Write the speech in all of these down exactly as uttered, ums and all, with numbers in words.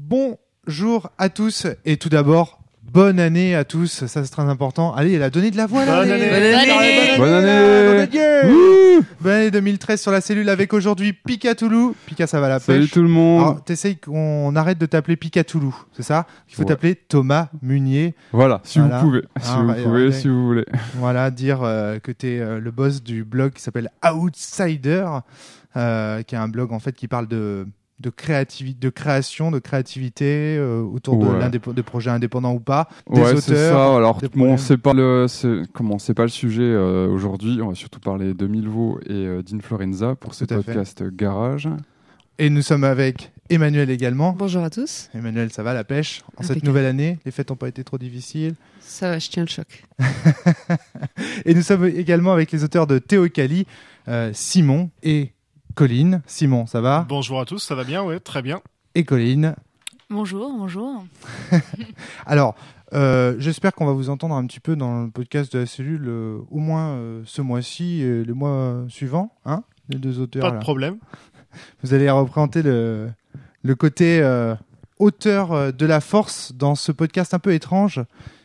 Bonjour à tous et tout d'abord, bonne année à tous, ça c'est très important. Allez, elle a donné de la voix là. Bonne année. Bonne année. Bonne année. Bonne année. Bonne année deux mille treize sur la cellule avec aujourd'hui Picatoulou. Pika, ça va la pêche. Salut tout le monde. Alors, t'essayes qu'on arrête de t'appeler Picatoulou, c'est ça? Il faut ouais. t'appeler Thomas Munier. Voilà, si voilà. vous pouvez, si ah, vous bah, pouvez, ouais. si vous voulez. Voilà, dire euh, que t'es euh, le boss du blog qui s'appelle Outsider, euh, qui est un blog en fait qui parle de de créativité, de création, de créativité euh, autour ouais. de, l'indép- de projets indépendants ou pas, des ouais, auteurs. c'est ça. Alors bon, problèmes. c'est pas le, c'est, comment, c'est pas le sujet euh, aujourd'hui. On va surtout parler de Milvaux et euh, d'Influenza pour ce podcast fait. Garage. Et nous sommes avec Emmanuel également. Bonjour à tous. Emmanuel, ça va la pêche en Impeccable. cette nouvelle année? Les fêtes n'ont pas été trop difficiles? Ça va, je tiens le choc. Et nous sommes également avec les auteurs de Théocalie, euh, Simon et Colline. Simon, ça va? Bonjour à tous, ça va bien, ouais, très bien. Et Colline. Bonjour, bonjour. Alors, euh, j'espère qu'on va vous entendre un petit peu dans le podcast de la cellule, euh, au moins euh, ce mois-ci et le mois suivant, hein, les deux auteurs. Pas de là. problème. Vous allez représenter le, le côté euh, auteur euh, de la force dans ce podcast un peu étrange,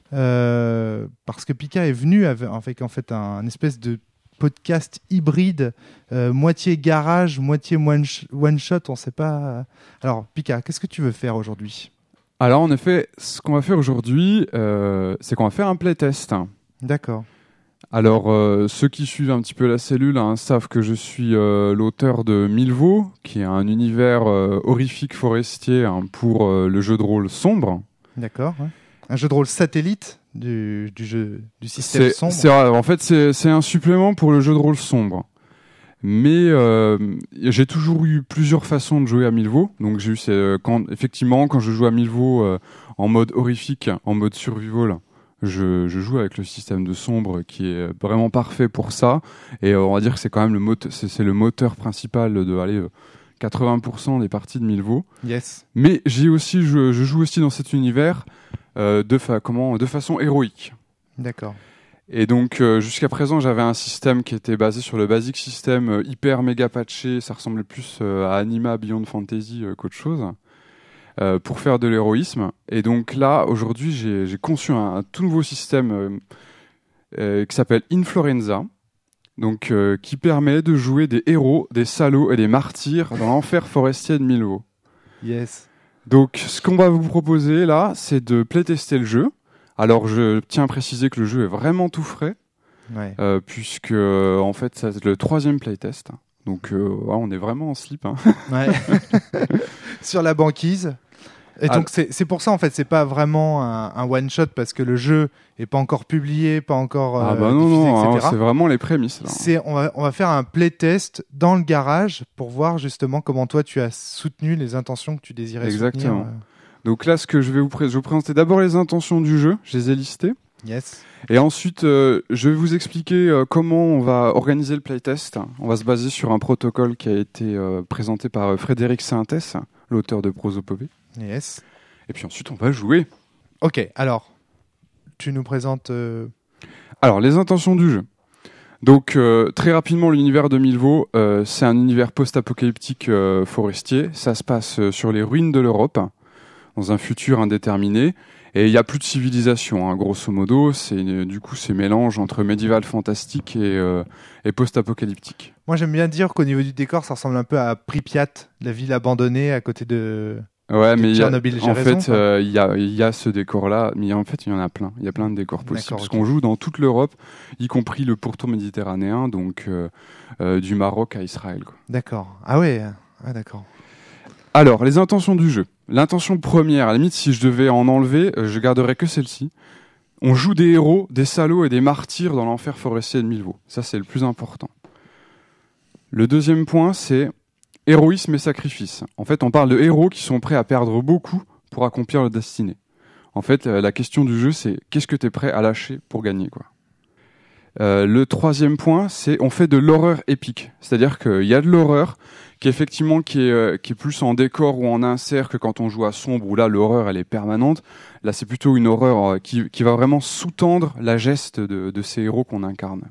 euh, parce que Pika est venu avec, avec en fait un, un espèce de podcast hybride, euh, moitié garage, moitié one, sh- one shot, on sait pas. Alors Pika, qu'est-ce que tu veux faire aujourd'hui? Alors en effet, ce qu'on va faire aujourd'hui, euh, c'est qu'on va faire un playtest. D'accord. Alors euh, ceux qui suivent un petit peu la cellule hein, savent que je suis euh, l'auteur de Milvaux, qui est un univers euh, horrifique forestier hein, pour euh, le jeu de rôle sombre. D'accord. Ouais. Un jeu de rôle satellite du, du jeu du système c'est, sombre. C'est, en fait, c'est, c'est un supplément pour le jeu de rôle sombre. Mais euh, j'ai toujours eu plusieurs façons de jouer à Milvaux. Donc j'ai eu c'est, quand effectivement quand je joue à Milvaux euh, en mode horrifique, en mode survival, je, je joue avec le système de sombre qui est vraiment parfait pour ça. Et euh, on va dire que c'est quand même le moteur, c'est, c'est le moteur principal de aller euh, quatre-vingts pour cent des parties de Milvaux. Yes. Mais j'ai aussi, je, je joue aussi dans cet univers euh, de fa- comment, de façon héroïque. D'accord. Et donc euh, jusqu'à présent j'avais un système qui était basé sur le basic system euh, hyper méga patché, ça ressemblait plus euh, à Anima Beyond Fantasy euh, qu'autre chose, euh, pour faire de l'héroïsme. Et donc là aujourd'hui j'ai, j'ai conçu un, un tout nouveau système euh, euh, qui s'appelle Influenza, donc euh, qui permet de jouer des héros, des salauds et des martyrs dans l'enfer forestier de Milvaux. Yes. Donc ce qu'on va vous proposer là, c'est de playtester le jeu. Alors je tiens à préciser que le jeu est vraiment tout frais, ouais. euh, puisque euh, en fait c'est le troisième playtest. Donc euh, ouais, on est vraiment en slip. Hein. Ouais. Sur la banquise. Et ah, donc c'est, c'est pour ça en fait, c'est pas vraiment un, un one shot parce que le jeu est pas encore publié, pas encore euh, ah bah non diffusé, non, et cetera. Hein, c'est vraiment les prémices. Là. C'est on va on va faire un playtest dans le garage pour voir justement comment toi tu as soutenu les intentions que tu désirais Exactement. soutenir. Donc là, ce que je vais vous, pré- je vais vous présenter d'abord les intentions du jeu, je les ai listées. Yes. Et ensuite, euh, je vais vous expliquer euh, comment on va organiser le playtest. On va se baser sur un protocole qui a été euh, présenté par euh, Frédéric Saintès, l'auteur de Prosopopée. Yes. Et puis ensuite, on va jouer. Ok, alors, tu nous présentes... Euh... Alors, les intentions du jeu. Donc, euh, très rapidement, l'univers de Milvaux, euh, c'est un univers post-apocalyptique euh, forestier. Ça se passe euh, sur les ruines de l'Europe, dans un futur indéterminé. Et il n'y a plus de civilisation, hein, grosso modo. C'est, euh, du coup, c'est mélange entre médiéval fantastique et, euh, et post-apocalyptique. Moi, j'aime bien dire qu'au niveau du décor, ça ressemble un peu à Pripyat, la ville abandonnée à côté de... Ouais, mais y a, en raison, fait, il euh, y, a, y a ce décor-là, mais en fait, il y en a plein. Il y a plein de décors possibles. D'accord, parce okay. qu'on joue dans toute l'Europe, y compris le pourtour méditerranéen, donc euh, euh, du Maroc à Israël. Quoi. D'accord. Ah ouais, ah, d'accord. Alors, les intentions du jeu. L'intention première, à la limite, si je devais en enlever, euh, je garderais que celle-ci. On joue des héros, des salauds et des martyrs dans l'enfer forestier de Milvaux. Ça, c'est le plus important. Le deuxième point, c'est héroïsme et sacrifice. En fait, on parle de héros qui sont prêts à perdre beaucoup pour accomplir leur destinée. En fait, la question du jeu, c'est qu'est-ce que tu es prêt à lâcher pour gagner, quoi. Euh, le troisième point, c'est on fait de l'horreur épique. C'est-à-dire qu'il y a de l'horreur qui effectivement qui est, euh, qui est plus en décor ou en insert que quand on joue à sombre, où là l'horreur elle est permanente. Là, c'est plutôt une horreur euh, qui, qui va vraiment sous-tendre la geste de, de ces héros qu'on incarne.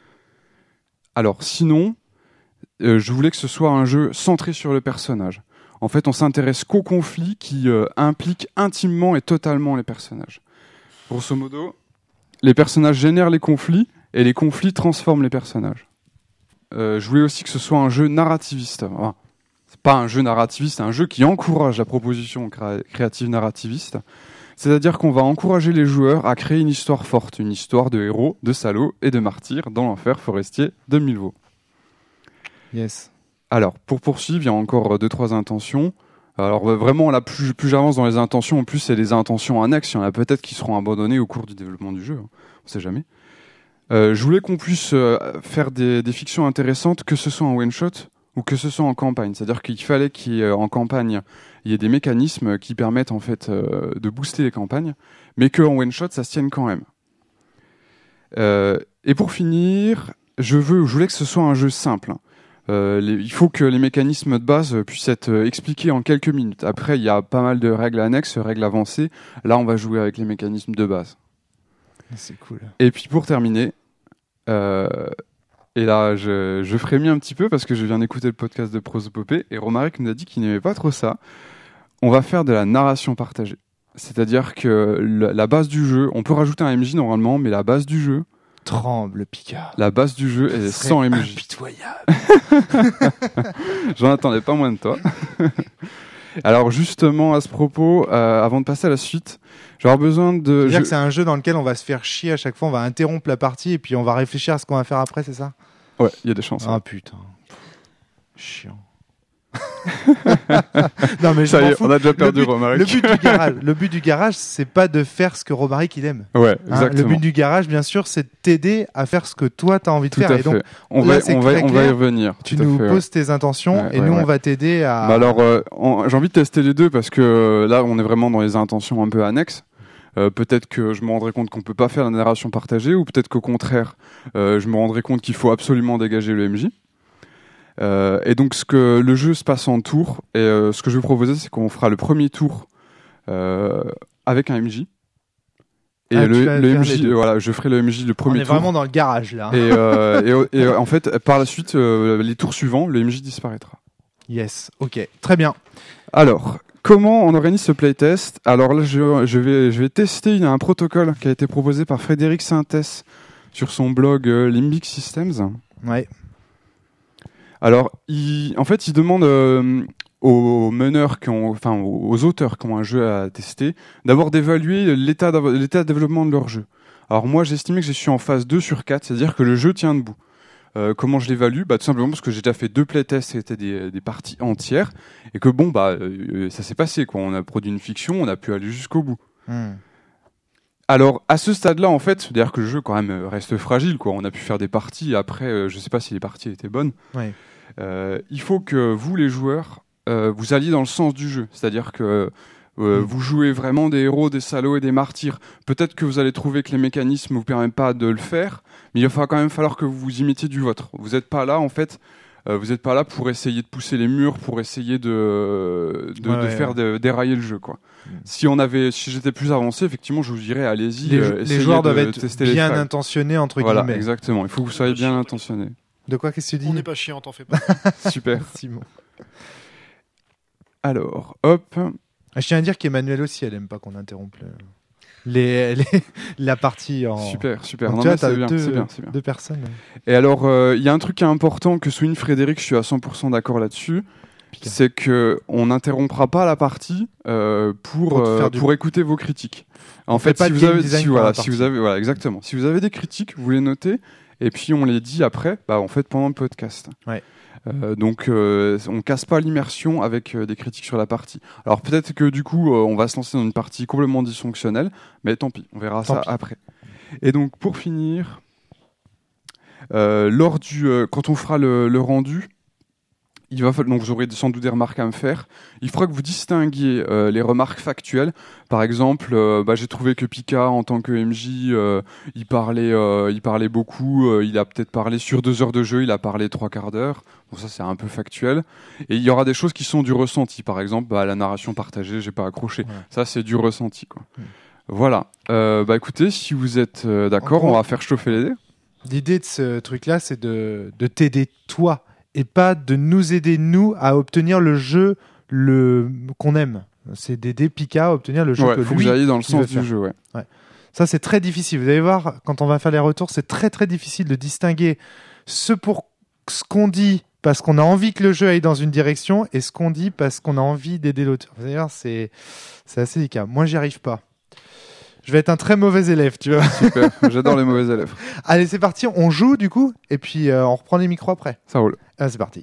Alors, sinon, euh, je voulais que ce soit un jeu centré sur le personnage. En fait, on s'intéresse qu'aux conflits qui euh, impliquent intimement et totalement les personnages. Grosso modo, les personnages génèrent les conflits et les conflits transforment les personnages. Euh, je voulais aussi que ce soit un jeu narrativiste. Enfin, c'est pas un jeu narrativiste, c'est un jeu qui encourage la proposition cré- créative narrativiste. C'est-à-dire qu'on va encourager les joueurs à créer une histoire forte, une histoire de héros, de salauds et de martyrs dans l'enfer forestier de Milvaux. Yes. Alors, pour poursuivre, il y a encore deux, trois intentions. Alors vraiment, là, plus, plus j'avance dans les intentions, en plus c'est les intentions annexes. Il y en a peut-être qui seront abandonnées au cours du développement du jeu. Hein. On ne sait jamais. Euh, je voulais qu'on puisse euh, faire des, des fictions intéressantes, que ce soit en one-shot ou que ce soit en campagne. C'est-à-dire qu'il fallait qu'en campagne, il y ait des mécanismes qui permettent en fait euh, de booster les campagnes, mais qu'en one-shot, ça se tienne quand même. Euh, et pour finir, je, veux, je voulais que ce soit un jeu simple. Euh, les, il faut que les mécanismes de base puissent être euh, expliqués en quelques minutes. Après, il y a pas mal de règles annexes, règles avancées. Là, on va jouer avec les mécanismes de base. C'est cool. Et puis pour terminer, euh, et là, je, je frémis un petit peu parce que je viens d'écouter le podcast de Prosopopée et Romaric nous a dit qu'il n'aimait pas trop ça. On va faire de la narration partagée. C'est-à-dire que le, la base du jeu, on peut rajouter un M J normalement, mais la base du jeu, Tremble, Pika. la base du jeu est sans M J. Impitoyable. J'en attendais pas moins de toi. Alors justement, à ce propos, euh, avant de passer à la suite, j'aurais besoin de... C'est-à-dire je... que c'est un jeu dans lequel on va se faire chier à chaque fois, on va interrompre la partie et puis on va réfléchir à ce qu'on va faire après, c'est ça? Ouais, il y a des chances. Ah putain. Pff, chiant. Non mais je Ça y m'en est, fous. on a déjà perdu le but, Romaric. le but du garage, le but du garage, c'est pas de faire ce que Romaric il aime. Ouais, Hein, exactement. le but du garage, bien sûr, c'est de t'aider à faire ce que toi t'as envie de Tout faire. à Et donc, fait. On là, va, c'est on va, très on va y clair. revenir. tu Tout à nous fait, ouais. poses tes intentions Ouais, et ouais, nous, ouais. on va t'aider à. Bah alors, euh, en- j'ai envie de tester les deux parce que euh, là, on est vraiment dans les intentions un peu annexes. Euh, peut-être que je me rendrai compte qu'on peut pas faire la narration partagée, ou peut-être qu'au contraire, euh, je me rendrai compte qu'il faut absolument dégager le M J. Euh, et donc, ce que le jeu se passe en tour, et euh, ce que je vais proposer, c'est qu'on fera le premier tour euh, avec un M J. Et Ah, tu le, vas le faire M les J, deux. euh, voilà, je ferai le M J le on premier est tour. vraiment dans le garage là. Et, euh, et, et, euh, en fait, par la suite, euh, les tours suivants, le M J disparaîtra. Yes, ok, très bien. Alors, comment on organise ce playtest? Alors là, je, je, vais, je vais tester. Il y a un protocole qui a été proposé par Frédéric Sintès sur son blog euh, Limbic Systems. Ouais. Alors, il, en fait, il demande euh, aux meneurs, qui ont, enfin aux auteurs qui ont un jeu à tester, d'abord d'évaluer l'état, d'av- l'état de développement de leur jeu. Alors moi, j'ai estimé que je suis en phase deux sur quatre, c'est-à-dire que le jeu tient debout. Euh, comment je l'évalue? Bah, tout simplement parce que j'ai déjà fait deux playtests, c'était des, des parties entières, et que bon, bah, euh, ça s'est passé, quoi. On a produit une fiction, on a pu aller jusqu'au bout. Hmm. Alors, à ce stade-là, en fait, c'est-à-dire que le jeu, quand même, euh, reste fragile, quoi. On a pu faire des parties, après, euh, je sais pas si les parties étaient bonnes. Ouais. Euh, il faut que vous, les joueurs, euh, vous alliez dans le sens du jeu. C'est-à-dire que euh, Mm. vous jouez vraiment des héros, des salauds et des martyrs. Peut-être que vous allez trouver que les mécanismes ne vous permettent pas de le faire, mais il va quand même falloir que vous vous y mettiez du vôtre. Vous n'êtes pas là, en fait, euh, vous n'êtes pas là pour essayer de pousser les murs, pour essayer de, de, Ouais, de ouais, faire ouais. de- dérailler le jeu, quoi. Mm. Si on avait, si j'étais plus avancé, effectivement, je vous dirais, allez-y, Les, euh, les essayez joueurs de doivent être tester les bien failles. intentionnés entre Voilà, guillemets. exactement. Il faut que vous soyez bien Chiant, intentionné. De quoi qu'est-ce que tu dis On n'est pas chiant, t'en fais pas. Super. Simon. Alors, hop. Ah, je tiens à dire qu'Emmanuel aussi, elle aime pas qu'on interrompe le- les, les- la partie en. Super, super. Donc, Non, tu vois, mais t'as c'est bien, deux, c'est bien, c'est bien. deux personnes. Et alors, euh, il y a un truc qui est important que souligne Frédéric, je suis à cent pour cent d'accord là-dessus, Pika. c'est que on n'interrompra pas la partie euh, pour Pour te euh, faire du- pour écouter vos critiques. En On fait fait, pas si de vous game avez, design si, pour voilà, la si vous partie. avez, voilà, exactement. Si vous avez des critiques, vous les notez et puis on les dit après. Bah, en fait, pendant le podcast. Ouais. Euh, donc, euh, on casse pas l'immersion avec euh, des critiques sur la partie. Alors peut-être que du coup, euh, on va se lancer dans une partie complètement dysfonctionnelle, mais tant pis, on verra Tant ça pis. après. Et donc, pour finir, euh, lors du, euh, quand on fera le, le rendu, il va falloir, donc vous aurez sans doute des remarques à me faire. Il faudra que vous distinguiez euh, les remarques factuelles. Par exemple, euh, bah, j'ai trouvé que Pika, en tant que M J, euh, il parlait, euh, il parlait beaucoup. Euh, il a peut-être parlé sur deux heures de jeu, il a parlé trois quarts d'heure. Donc ça, c'est un peu factuel. Et il y aura des choses qui sont du ressenti. Par exemple, bah, la narration partagée, j'ai pas accroché. Ouais. Ça, c'est du ressenti, quoi. Mm. Voilà. Euh, bah écoutez, si vous êtes euh, d'accord, En gros- on va faire chauffer les dés. L'idée de ce truc-là, c'est de, de t'aider toi et pas de nous aider nous à obtenir le jeu le qu'on aime. C'est d'aider Pika à obtenir le jeu Ouais, que faut lui. que vous alliez dans le il veut sens du faire. jeu, ouais. Ça, c'est très difficile. Vous allez voir, quand on va faire les retours, c'est très très difficile de distinguer ce pour ce qu'on dit parce qu'on a envie que le jeu aille dans une direction et ce qu'on dit parce qu'on a envie d'aider l'auteur. Vous allez voir, c'est c'est assez délicat. Moi, j'y arrive pas. Je vais être un très mauvais élève, tu vois. Super, j'adore les mauvais élèves. Allez, c'est parti. On joue du coup et puis euh, on reprend les micros après. Ça roule. Ah, c'est parti.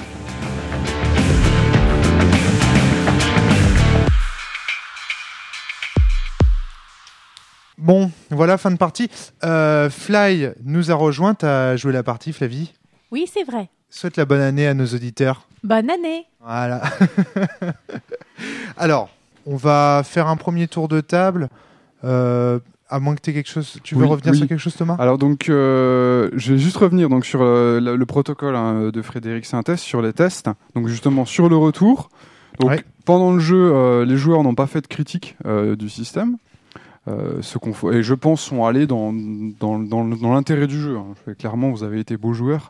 Bon, voilà, fin de partie. Euh, Fly nous a rejoint. T'as joué la partie, Flavie. Oui, c'est vrai. Souhaite la bonne année à nos auditeurs. Bonne année. Voilà. Alors, on va faire un premier tour de table. Euh, à moins que tu aies quelque chose. Tu veux Oui, revenir oui. sur quelque chose, Thomas ? Alors donc, euh, je vais juste revenir donc sur euh, le, le protocole hein, de Frédéric Sintès sur les tests. Donc justement sur le retour. Donc Ouais. pendant le jeu, euh, les joueurs n'ont pas fait de critique euh, du système. Euh, ce qu'on faut, et je pense sont allés dans dans dans, dans l'intérêt du jeu. Hein. Clairement, vous avez été beaux joueurs.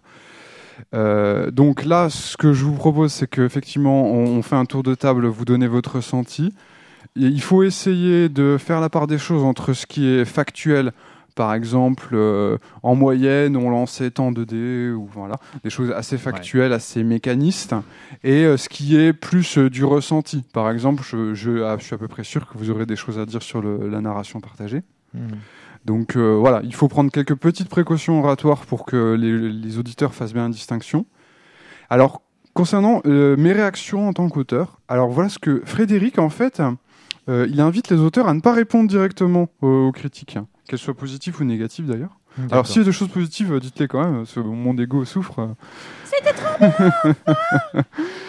Euh, donc là, ce que je vous propose, c'est qu'effectivement, on, on fait un tour de table, vous donnez votre ressenti. Et il faut essayer de faire la part des choses entre ce qui est factuel, par exemple, euh, en moyenne, on lançait tant de dés, ou voilà, des choses assez factuelles, ouais. assez mécanistes, et euh, ce qui est plus euh, du ressenti. Par exemple, je, je, ah, je suis à peu près sûr que vous aurez des choses à dire sur le, la narration partagée. Mmh. Donc euh, voilà, il faut prendre quelques petites précautions oratoires pour que les, les auditeurs fassent bien la distinction. Alors, concernant euh, mes réactions en tant qu'auteur, alors voilà ce que Frédéric, en fait, euh, il invite les auteurs à ne pas répondre directement aux, aux critiques, hein, qu'elles soient positives ou négatives d'ailleurs. D'accord. Alors s'il y a des choses positives, dites-les quand même, parce que mon ego souffre. C'était trop bien.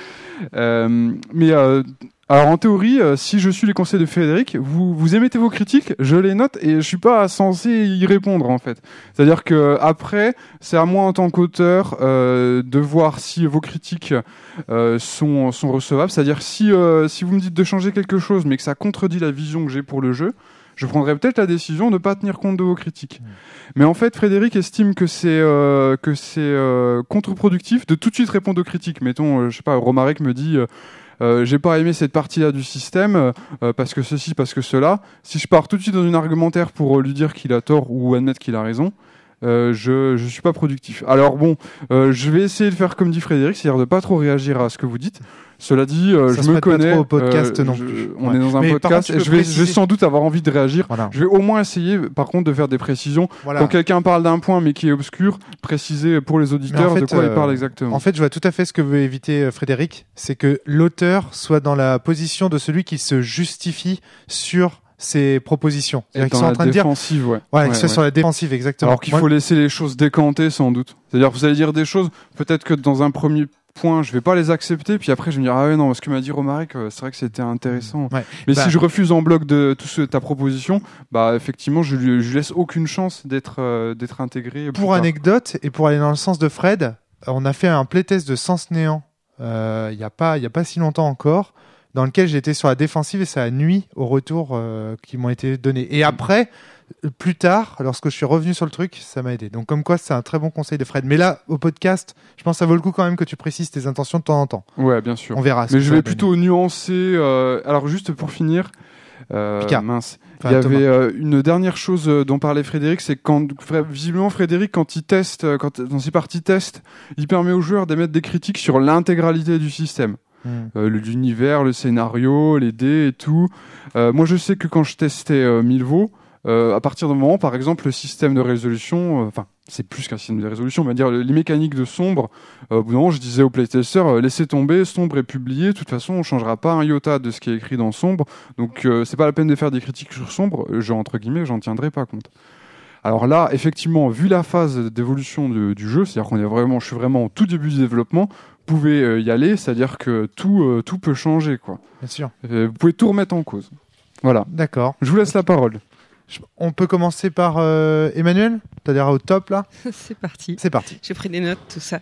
euh, Mais... Euh, Alors en théorie, euh, si je suis les conseils de Frédéric, vous vous émettez vos critiques, je les note et je suis pas censé y répondre en fait. C'est-à-dire que après, c'est à moi en tant qu'auteur euh, de voir si vos critiques euh, sont sont recevables. C'est-à-dire si euh, si vous me dites de changer quelque chose, mais que ça contredit la vision que j'ai pour le jeu, je prendrai peut-être la décision de ne pas tenir compte de vos critiques. Mmh. Mais en fait, Frédéric estime que c'est euh, que c'est euh, contre-productif de tout de suite répondre aux critiques. Mettons, euh, je sais pas, Romaric me dit. Euh, Euh, j'ai pas aimé cette partie-là du système euh, parce que ceci, parce que cela. Si je pars tout de suite dans une argumentaire pour euh, lui dire qu'il a tort ou admettre qu'il a raison, euh, je je suis pas productif. Alors bon, euh, je vais essayer de faire comme dit Frédéric, c'est-à-dire de pas trop réagir à ce que vous dites. Cela dit, euh, ça je se me connais. Pas trop au podcast euh, non je, plus. On ouais. est dans un Mais podcast contre, et je vais, préciser... je vais sans doute avoir envie de réagir. Voilà. Je vais au moins essayer, par contre, de faire des précisions. Voilà. Quand quelqu'un parle d'un point mais qui est obscur, préciser pour les auditeurs en fait, de quoi euh, il parle exactement. En fait, je vois tout à fait ce que veut éviter Frédéric, c'est que l'auteur soit dans la position de celui qui se justifie sur ses propositions. C'est-à-dire qu'ils sont en train de dire, ouais. Ouais, ouais, qu'ils soient ouais. sur la défensive, exactement. Alors qu'il Moi... faut laisser les choses décanter, sans doute. C'est-à-dire, vous allez dire des choses, peut-être que dans un premier point, je vais pas les accepter, puis après je vais me dire ah ouais non, ce que m'a dit Romaric, c'est vrai que c'était intéressant. Ouais. Mais bah... si je refuse en bloc de tout ce, ta proposition, bah effectivement, je lui, je lui laisse aucune chance d'être euh, d'être intégré. Pour anecdote et pour aller dans le sens de Fred, on a fait un playtest de Sens Néant il euh, y a pas il y a pas si longtemps encore, dans lequel j'étais sur la défensive et ça a nui aux retours euh, qui m'ont été donnés. Et après, plus tard, lorsque je suis revenu sur le truc, ça m'a aidé. Donc comme quoi, c'est un très bon conseil de Fred. Mais là, au podcast, je pense que ça vaut le coup quand même que tu précises tes intentions de temps en temps. Ouais, bien sûr. On verra. Mais je vais plutôt nuancer. Euh... Alors juste pour finir, euh, mince. Enfin, il y avait euh, une dernière chose dont parlait Frédéric, c'est quand visiblement Frédéric, quand il teste, quand dans ses parties test, il permet aux joueurs d'émettre des critiques sur l'intégralité du système. Mmh. Euh, l'univers, le scénario, les dés et tout. Euh, moi, je sais que quand je testais euh, Milvaux, euh, à partir d'un moment, par exemple, le système de résolution, enfin, euh, c'est plus qu'un système de résolution, on va dire les mécaniques de sombre. Euh, au bout d'un moment, je disais aux playtesters, euh, laissez tomber, sombre est publié. De toute façon, on changera pas un iota de ce qui est écrit dans sombre. Donc, euh, c'est pas la peine de faire des critiques sur sombre. Je, entre guillemets, j'en tiendrai pas compte. Alors là, effectivement, vu la phase d'évolution de, du jeu, c'est-à-dire qu'on est vraiment, je suis vraiment au tout début du développement, vous pouvez euh, y aller, c'est-à-dire que tout, euh, tout peut changer, quoi. Bien sûr. Euh, vous pouvez tout remettre en cause. Voilà. D'accord. Je vous laisse la parole. On peut commencer par euh, Emmanuel. T'as l'air au top là. C'est parti. C'est parti. J'ai pris des notes, tout ça.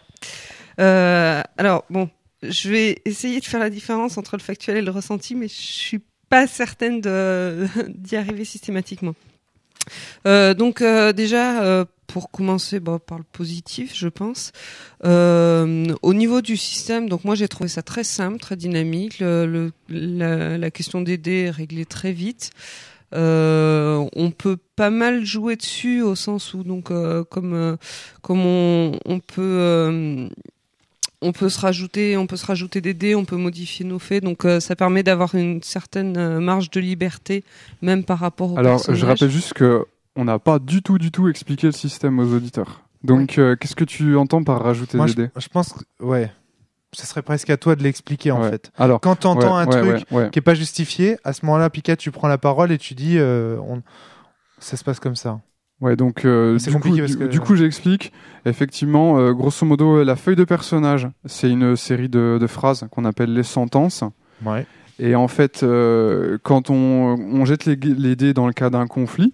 Euh, alors bon, je vais essayer de faire la différence entre le factuel et le ressenti, mais je suis pas certaine de d'y arriver systématiquement. Euh, donc euh, déjà, euh, pour commencer bah, par le positif, je pense. Euh, au niveau du système, donc moi j'ai trouvé ça très simple, très dynamique. Le, le, la, la question des dés est réglée très vite. Euh, on peut pas mal jouer dessus au sens où donc euh, comme euh, comme on, on peut euh, on peut se rajouter on peut se rajouter des dés, on peut modifier nos faits, donc euh, ça permet d'avoir une certaine euh, marge de liberté même par rapport au Alors, personnage. je rappelle juste que on n'a pas du tout, du tout expliqué le système aux auditeurs. Donc, euh, qu'est-ce que tu entends par rajouter Moi, des je, dés? je pense que, ouais, ce serait presque à toi de l'expliquer en Ouais. fait. Alors, Quand tu entends ouais, un ouais, truc ouais, ouais. qui est pas justifié, à ce moment-là, Pika, tu prends la parole et tu dis, euh, on... ça se passe comme ça. Ouais, donc euh, C'est du, coup, compliqué parce du, que- du coup, j'explique. Effectivement, euh, grosso modo, la feuille de personnage, c'est une série de, de phrases qu'on appelle les sentences. Ouais. Et en fait, euh, quand on, on jette les, les dés dans le cas d'un conflit,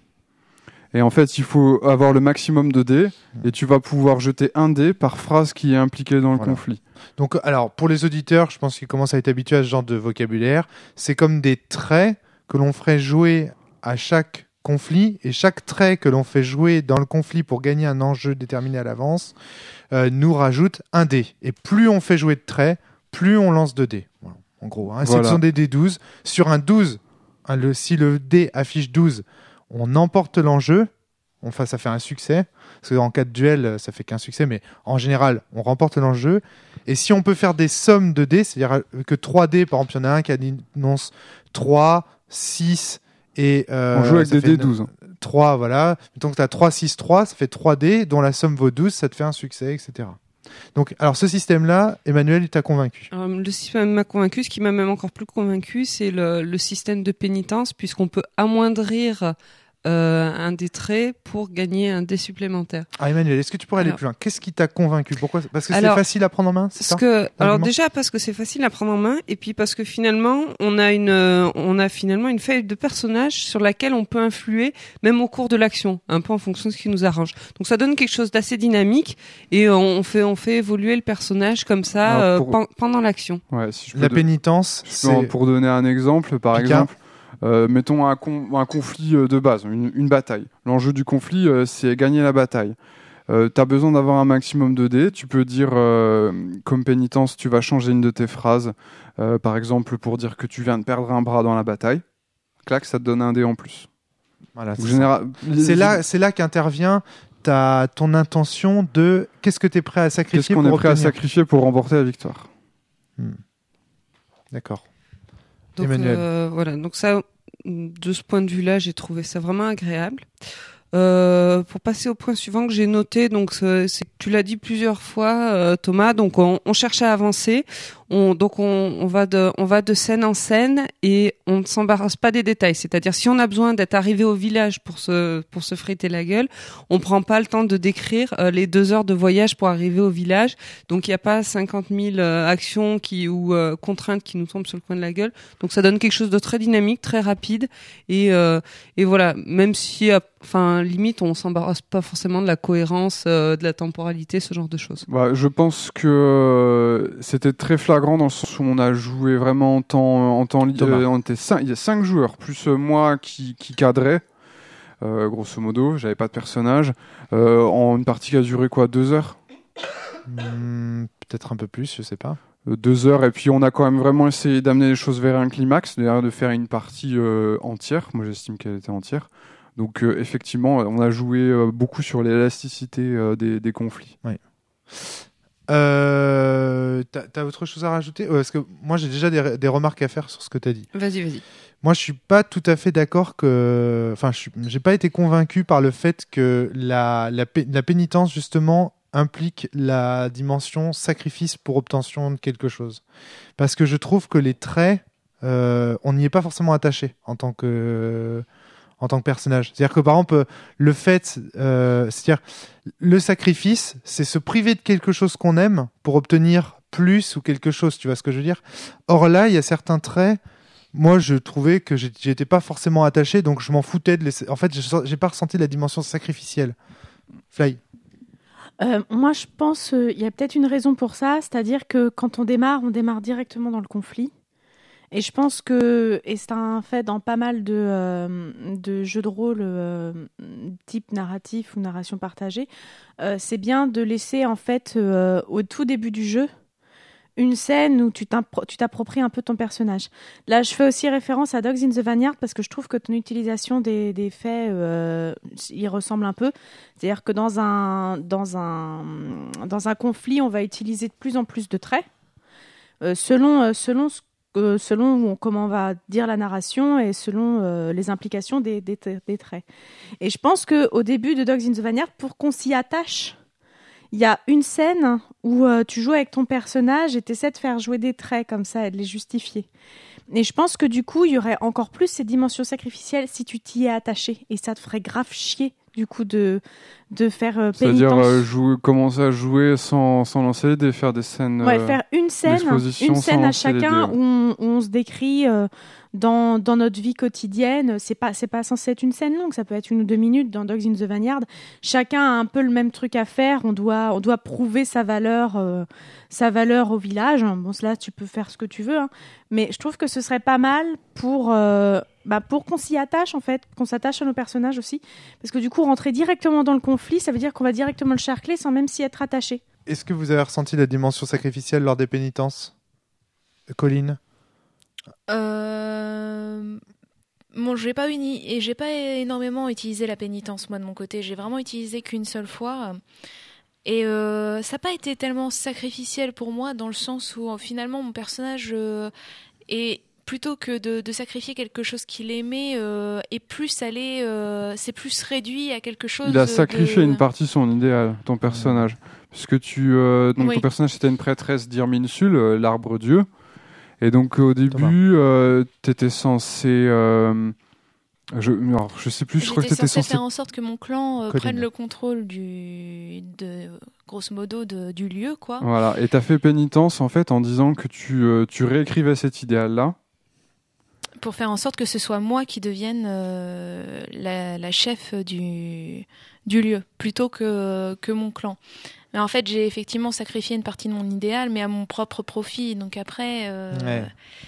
et en fait, il faut avoir le maximum de dés, et tu vas pouvoir jeter un dé par phrase qui est impliquée dans le Voilà. conflit. Donc, alors, pour les auditeurs, je pense qu'ils commencent à être habitués à ce genre de vocabulaire. C'est comme des traits que l'on ferait jouer à chaque conflit, et chaque trait que l'on fait jouer dans le conflit pour gagner un enjeu déterminé à l'avance euh, nous rajoute un dé. Et plus on fait jouer de traits, plus on lance de dés. Voilà, en gros, hein. Voilà. Ce sont des dés douze. Sur un douze, hein, le, si le dé affiche douze, on emporte l'enjeu. Enfin, ça fait un succès. Parce qu'en cas de duel, ça fait qu'un succès, mais en général, on remporte l'enjeu. Et si on peut faire des sommes de dés, c'est-à-dire que trois dés, par exemple, il y en a un qui annonce trois, six et... Euh, on joue avec ça des fait dés une- douze. trois, voilà. Donc tu as trois, six, trois, ça fait trois dés, dont la somme vaut douze, ça te fait un succès, et cetera. Donc, alors ce système-là, Emmanuel, il t'a convaincu. Alors, le système m'a convaincu. Ce qui m'a même encore plus convaincu, c'est le, le système de pénitence, puisqu'on peut amoindrir euh, un des traits pour gagner un dé supplémentaire. Ah, Emmanuel, est-ce que tu pourrais aller Alors- plus loin? Qu'est-ce qui t'a convaincu? Pourquoi? Parce que c'est Alors, facile à prendre en main, c'est Parce ça? que, alors Argument. déjà parce que c'est facile à prendre en main, et puis parce que finalement on a une, euh, on a finalement une feuille de personnage sur laquelle on peut influer même au cours de l'action, un peu en fonction de ce qui nous arrange. Donc ça donne quelque chose d'assez dynamique, et on fait, on fait évoluer le personnage comme ça Alors, euh, pour- pen- pendant l'action. Ouais, si je peux La de- pénitence, je peux en- c'est... pour donner un exemple, par Pika. exemple, euh, mettons un, con- un conflit euh, de base, une, une bataille. L'enjeu du conflit, euh, c'est gagner la bataille. Euh, tu as besoin d'avoir un maximum de dés. Tu peux dire, euh, comme pénitence, tu vas changer une de tes phrases. Euh, par exemple, pour dire que tu viens de perdre un bras dans la bataille. Clac, ça te donne un dé en plus. Voilà, Ou c'est général- ça. C'est là, c'est là qu'intervient ta, ton intention de qu'est-ce que tu es prêt à sacrifier Qu'est-ce qu'on pour est prêt à obtenir. sacrifier pour remporter la victoire? D'accord. Donc Emmanuel. euh, voilà, donc ça, de ce point de vue-là, j'ai trouvé ça vraiment agréable. Euh, pour passer au point suivant que j'ai noté, donc c'est c'est que tu l'as dit plusieurs fois, euh, Thomas. Donc on, on cherche à avancer. On, donc on, on va de, on va de scène en scène et on ne s'embarrasse pas des détails. C'est-à-dire si on a besoin d'être arrivé au village pour se, pour se friter la gueule, on prend pas le temps de décrire euh, les deux heures de voyage pour arriver au village. Donc il n'y a pas cinquante mille euh, actions qui ou euh, contraintes qui nous tombent sur le coin de la gueule. Donc ça donne quelque chose de très dynamique, très rapide et euh, et voilà. Même si, euh, enfin limite, on s'embarrasse pas forcément de la cohérence, euh, de la temporalité, ce genre de choses. Bah, je pense que euh, c'était très flagrant dans le sens où on a joué vraiment en temps, en temps li- Thomas. euh, on était cinq, il y a cinq joueurs plus euh, moi qui, qui cadrait, euh, grosso modo, j'avais pas de personnage. Euh, en une partie qui a duré quoi, deux heures, Hmm, peut-être un peu plus, je sais pas. Euh, deux heures, et puis on a quand même vraiment essayé d'amener les choses vers un climax, d'ailleurs de faire une partie euh, entière. Moi j'estime qu'elle était entière. Donc euh, effectivement, on a joué euh, beaucoup sur l'élasticité euh, des, des conflits. Euh, t'as, t'as autre chose à rajouter? Ouais, parce que moi j'ai déjà des, des remarques à faire sur ce que t'as dit. Vas-y, vas-y. Moi je suis pas tout à fait d'accord que, enfin je suis- j'ai pas été convaincu par le fait que la, la, pé- la pénitence justement implique la dimension sacrifice pour obtention de quelque chose. Parce que je trouve que les traits, euh, on n'y est pas forcément attaché en tant que en tant que personnage. C'est-à-dire que par exemple, le fait, euh, c'est-à-dire le sacrifice, c'est se priver de quelque chose qu'on aime pour obtenir plus ou quelque chose. Tu vois ce que je veux dire? Or là, il y a certains traits. Moi, je trouvais que j'ai- j'étais pas forcément attaché, donc je m'en foutais de les. En fait, j'ai j'ai pas ressenti la dimension sacrificielle. Fly. Euh, moi, je pense qu'il y a peut-être une raison pour ça, c'est-à-dire que quand on démarre, on démarre directement dans le conflit. Et je pense que, et c'est un fait dans pas mal de, euh, de jeux de rôle euh, type narratif ou narration partagée, euh, c'est bien de laisser en fait euh, au tout début du jeu une scène où tu, t'impro- tu t'appropries un peu ton personnage. Là, je fais aussi référence à Dogs in the Vineyard parce que je trouve que ton utilisation des, des faits euh, y ressemble un peu. C'est-à-dire que dans un, dans, un, dans un conflit, on va utiliser de plus en plus de traits euh, selon, euh, selon, ce, euh, selon où on- comment on va dire la narration et selon euh, les implications des, des, des traits. Et je pense qu'au début de Dogs in the Vineyard, pour qu'on s'y attache, il y a une scène où euh, tu joues avec ton personnage et tu essaies de faire jouer des traits comme ça et de les justifier. Et je pense que du coup, il y aurait encore plus ces dimensions sacrificielles si tu t'y es attaché. Et ça te ferait grave chier, du coup, de, de faire euh, C'est-à-dire pénitence. euh, jouer, commencer à jouer sans, sans lancer les dés, faire des scènes. Ouais, euh, faire une scène, l'exposition une sans scène à lancer les chacun dés, où on, où on se décrit euh, dans, dans notre vie quotidienne. C'est pas, c'est pas censé être une scène longue, ça peut être une ou deux minutes dans Dogs in the Vineyard. Chacun a un peu le même truc à faire. On doit, on doit prouver sa valeur, euh, sa valeur au village. Bon, là, tu peux faire ce que tu veux, hein. Mais je trouve que ce serait pas mal pour, euh, bah, pour qu'on s'y attache en fait, qu'on s'attache à nos personnages aussi, parce que du coup, rentrer directement dans le conflit, ça veut dire qu'on va directement le charcler sans même s'y être attaché. Est-ce que vous avez ressenti la dimension sacrificielle lors des pénitences, Colline? Euh... Bon, j'ai pas uni et j'ai pas énormément utilisé la pénitence moi de mon côté. J'ai vraiment utilisé qu'une seule fois. Et euh, ça n'a pas été tellement sacrificiel pour moi dans le sens où finalement mon personnage euh, est plutôt que de, de sacrifier quelque chose qu'il aimait euh, est plus allé, euh, c'est plus réduit à quelque chose. Il a sacrifié de... une partie de son idéal, ton personnage, puisque tu, euh, donc Oui. ton personnage c'était une prêtresse d'Irminsul, euh, l'arbre dieu, et donc au Thomas. début euh, t'étais censé, euh, je, alors, je sais plus, je crois que J'étais t'étais censée censé. faire en sorte que mon clan euh, Colline. prenne le contrôle du, de, grosso modo, de, du lieu, quoi. Voilà, et t'as fait pénitence en fait en disant que tu, euh, tu réécrivais cet idéal-là. Pour faire en sorte que ce soit moi qui devienne euh, la, la chef du, du lieu, plutôt que, que mon clan. Mais en fait, j'ai effectivement sacrifié une partie de mon idéal, mais à mon propre profit. Donc après... Euh, Ouais.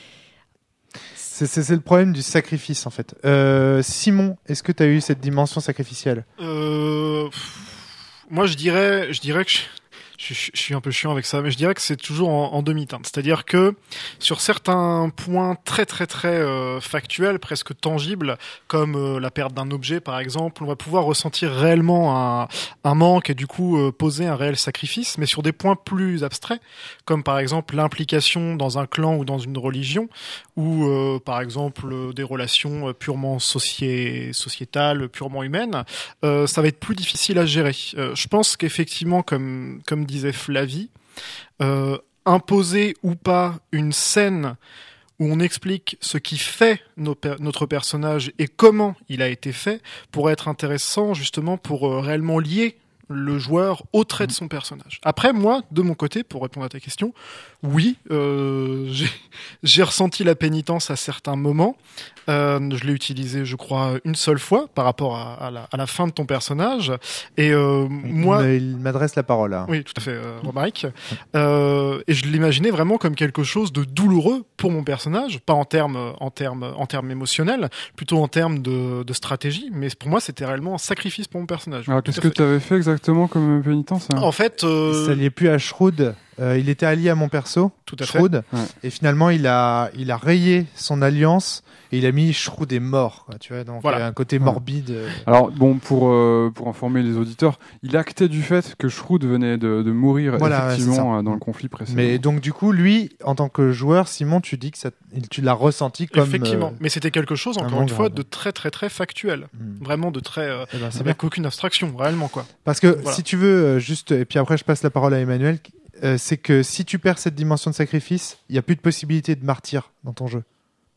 C'est, c'est, c'est le problème du sacrifice en fait. Euh, Simon, est-ce que tu as eu cette dimension sacrificielle? Euh, pff, moi, je dirais, je dirais que je, je, je suis un peu chiant avec ça, mais je dirais que c'est toujours en, en demi-teinte. C'est-à-dire que sur certains points très très très euh, factuels, presque tangibles, comme euh, la perte d'un objet par exemple, on va pouvoir ressentir réellement un, un manque et du coup euh, poser un réel sacrifice. Mais sur des points plus abstraits, comme par exemple l'implication dans un clan ou dans une religion, ou euh, par exemple euh, des relations euh, purement soci- sociétales, purement humaines, euh, ça va être plus difficile à gérer. Euh, je pense qu'effectivement, comme comme disait Flavie, euh, imposer ou pas une scène où on explique ce qui fait nos per- notre personnage et comment il a été fait pourrait être intéressant justement pour euh, réellement lier le joueur au trait de son personnage. Après, moi, de mon côté, pour répondre à ta question, oui, euh, j'ai, j'ai ressenti la pénitence à certains moments. Euh, je l'ai utilisé, je crois, une seule fois par rapport à, à, la, à la fin de ton personnage. Et euh, moi, il, il m'adresse la parole là. oui, tout à fait, euh, Romaric. Euh, et je l'imaginais vraiment comme quelque chose de douloureux pour mon personnage, pas en termes, en termes, en termes émotionnels, plutôt en termes de, de stratégie. Mais pour moi, c'était réellement un sacrifice pour mon personnage. Alors Tout qu'est-ce à que fait. tu avais fait exactement comme pénitence hein En fait, euh, Ça liait plus à Shroud. Euh, il était allié à mon perso, tout à fait. Shroud, Ouais. et finalement il a, il a rayé son alliance et il a mis Shroud est mort. Quoi, tu vois, donc Voilà. il y a un côté Ouais. morbide. euh. Alors bon, pour euh, pour informer les auditeurs, il actait du fait que Shroud venait de, de mourir Voilà, ouais, c'est effectivement euh, dans le conflit précédent. Mais donc du coup, lui, en tant que joueur, Simon, tu dis que ça, tu l'as ressenti comme. Effectivement. euh, Mais c'était quelque chose, un encore manque une fois, grave. de très très très factuel. hmm. Vraiment de très... euh, Eh ben, c'est bien. avec aucune abstraction, réellement, quoi. Parce que Voilà. si tu veux, euh, juste, et puis après je passe la parole à Emmanuel, euh, c'est que si tu perds cette dimension de sacrifice, il n'y a plus de possibilité de martyr dans ton jeu.